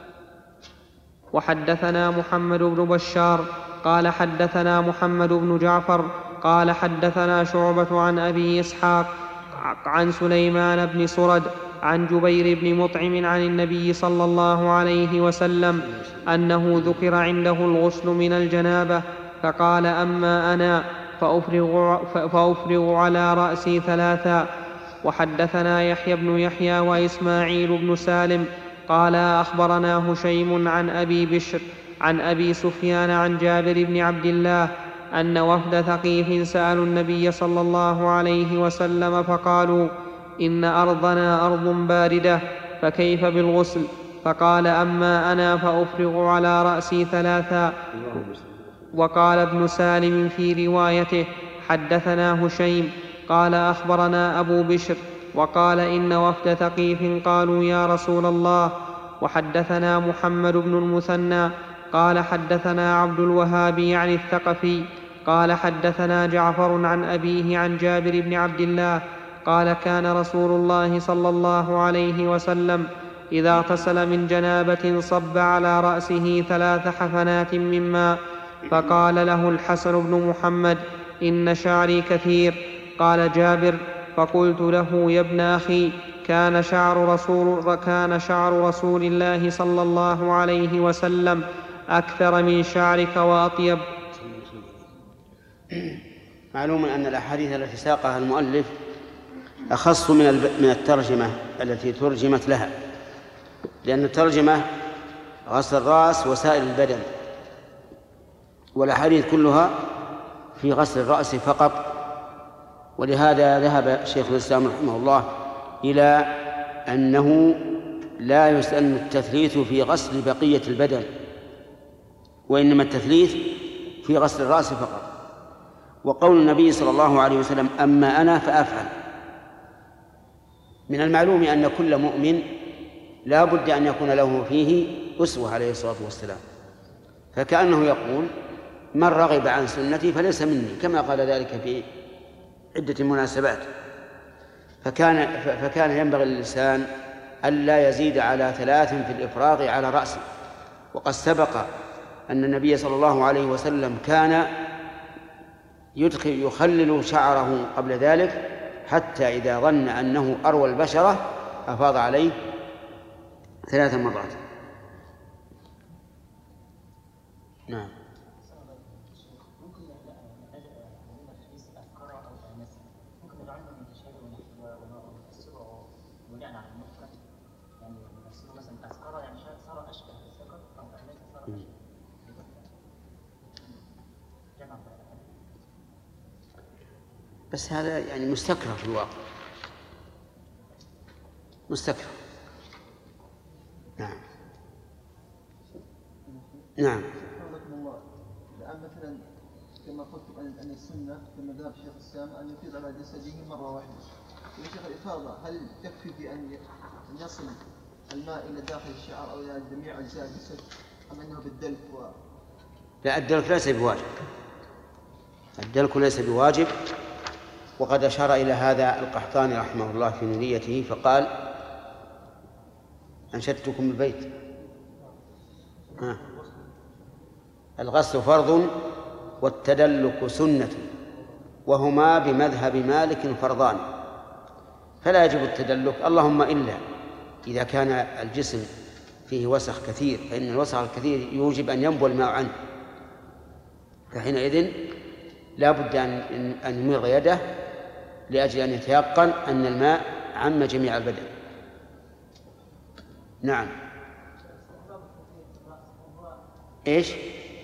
وحدثنا محمد بن بشار قال حدثنا محمد بن جعفر قال حدثنا شعبة عن أبي إسحاق عن سليمان بن سرد عن جبير بن مطعم عن النبي صلى الله عليه وسلم أنه ذكر عنده الغسل من الجنابة فقال أما أنا فأفرغ, فأفرغ على رأسي ثلاثا. وحدثنا يحيى بن يحيى وإسماعيل بن سالم قال أخبرنا هشيم عن أبي بشر عن أبي سفيان عن جابر بن عبد الله أن وفد ثقيف سألوا النبي صلى الله عليه وسلم فقالوا إن أرضنا أرض باردة فكيف بالغسل؟ فقال أما أنا فأفرغ على رأسي ثلاثا. وقال ابن سالم في روايته حدثنا هشيم قال أخبرنا أبو بشر وقال إن وفد ثقيف قالوا يا رسول الله. وحدثنا محمد بن المثنى قال حدثنا عبد الوهاب عن الثقفي قال حدثنا جعفر عن أبيه عن جابر بن عبد الله قال كان رسول الله صلى الله عليه وسلم إذا اغتسل من جنابة صب على رأسه ثلاث حفنات من ماء فقال له الحسن بن محمد إن شعري كثير. قال جابر فقلت له يا ابن أخي كان شعر رسول, كان شعر رسول الله صلى الله عليه وسلم أكثر من شعرك وأطيب. معلوم أن الأحاديث التي ساقها المؤلف أخص من من الترجمة التي ترجمت لها، لأن الترجمة غسل الرأس وسائر البدن، والأحاديث كلها في غسل الرأس فقط. ولهذا ذهب شيخ الإسلام رحمه الله إلى أنه لا يسن التثليث في غسل بقية البدن، وإنما التثليث في غسل الرأس فقط. وقول النبي صلى الله عليه وسلم أما أنا فأفعل، من المعلوم أن كل مؤمن لا بد أن يكون له فيه أسوة عليه الصلاة والسلام، فكأنه يقول من رغب عن سنتي فليس مني، كما قال ذلك في عدة مناسبات. فكان, فكان ينبغي للإنسان ألا يزيد على ثلاث في الإفراغ على رأسه. وقد سبق أن النبي صلى الله عليه وسلم كان يدخل يخلل شعره قبل ذلك حتى إذا ظن أنه أروى البشرة أفاض عليه ثلاث مرات. نعم. بس هذا يعني مستكره في الواقع، مستكره. نعم نعم. الآن مثلا كما قلت أن السنة كما ذهب شيخ الإسلام أن يفيض على جسده مرة واحدة. يا شيخ الإفاضة هل تكفي في أن يصل الماء إلى داخل الشعر أو إلى جميع أجزاء الجسد أم أنه بالدلك؟ و... لا، الدلك ليس بواجب، الدلك ليس بواجب. وقد أشار إلى هذا القحطاني رحمه الله في نونيته فقال أنشدتكم البيت ها. الغسل فرض والتدلك سنة وهما بمذهب مالك فرضان، فلا يجب التدلك اللهم إلا إذا كان الجسم فيه وسخ كثير، فإن الوسخ الكثير يوجب أن ينبو الماء عنه، فحينئذ لا بد أن يمر يده لأجل أن يتيقن أن الماء عم جميع البدن. نعم. إيش؟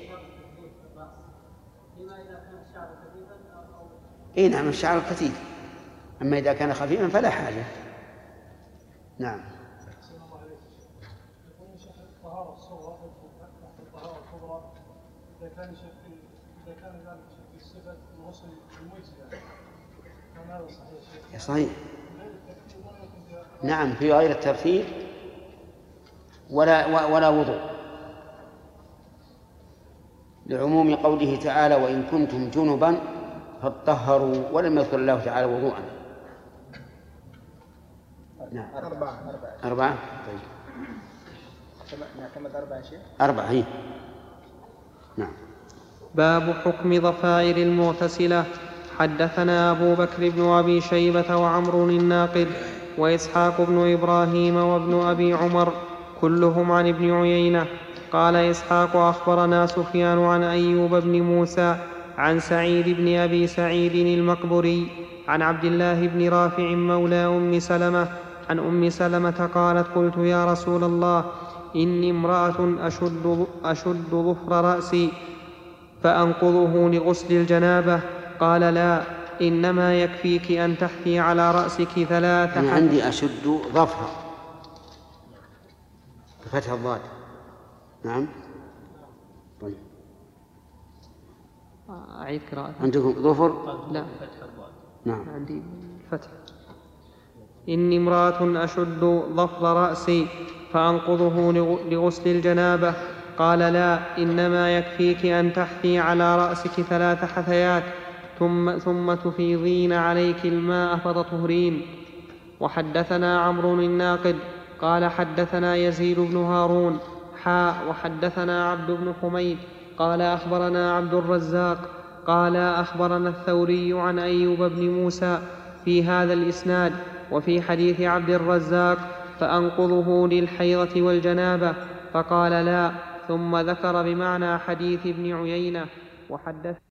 إيه نعم، الشعر كثير، أما إذا كان خفيفا فلا حاجة. نعم. الطهارة الصغرى تحت الطهارة الكبرى إذا كان يشكل إذا كان ذلك يشكل صفة الغسل المجزئة كان هذا صحيح؟ صحيح. نعم في غير الترتيب ولا ولا وضوء، لعموم قوله تعالى وإن كنتم جنبا فاطهروا، ولم يذكر الله تعالى وضوءا. نعم أربعة أربعة طيب نعتمد أربعة شيء أربعة هي. نعم. باب حكم ضفائر المغتسلة. حدثنا أبو بكر بن أبي شيبة وعمر الناقد وإسحاق بن إبراهيم وابن أبي عمر كلهم عن ابن عيينة. قال إسحاق أخبرنا سفيان عن أيوب بن موسى عن سعيد بن أبي سعيد المقبري عن عبد الله بن رافع مولى أم سلمة عن أم سلمة قالت قلت يا رسول الله إني امرأة أشد, أشد ظفر رأسي فأنقضه لغسل الجنابة. قال لا، إنما يكفيك أن تحثي على رأسك ثلاث أنا عندي أشد ظفر بفتح الضاد. نعم طيب أعيد قراءة. عندكم ظفر؟ لا نعم عندي فتح. إني امرأة أشد ظفر رأسي فأنقضه لغسل الجنابة. قال لا، إنما يكفيك أن تحثي على رأسك ثلاث حثيات ثم, ثم تفيضين عليك الماء فتطهرين. وحدثنا عمرو الناقد قال حدثنا يزيد بن هارون حاء وحدثنا عبد بن حميد قال أخبرنا عبد الرزاق قال أخبرنا الثوري عن أيوب بن موسى في هذا الإسناد. وفي حديث عبد الرزاق فأنقضه للحيضة والجنابة، فقال لا، ثم ذكر بمعنى حديث ابن عيينة. وحدث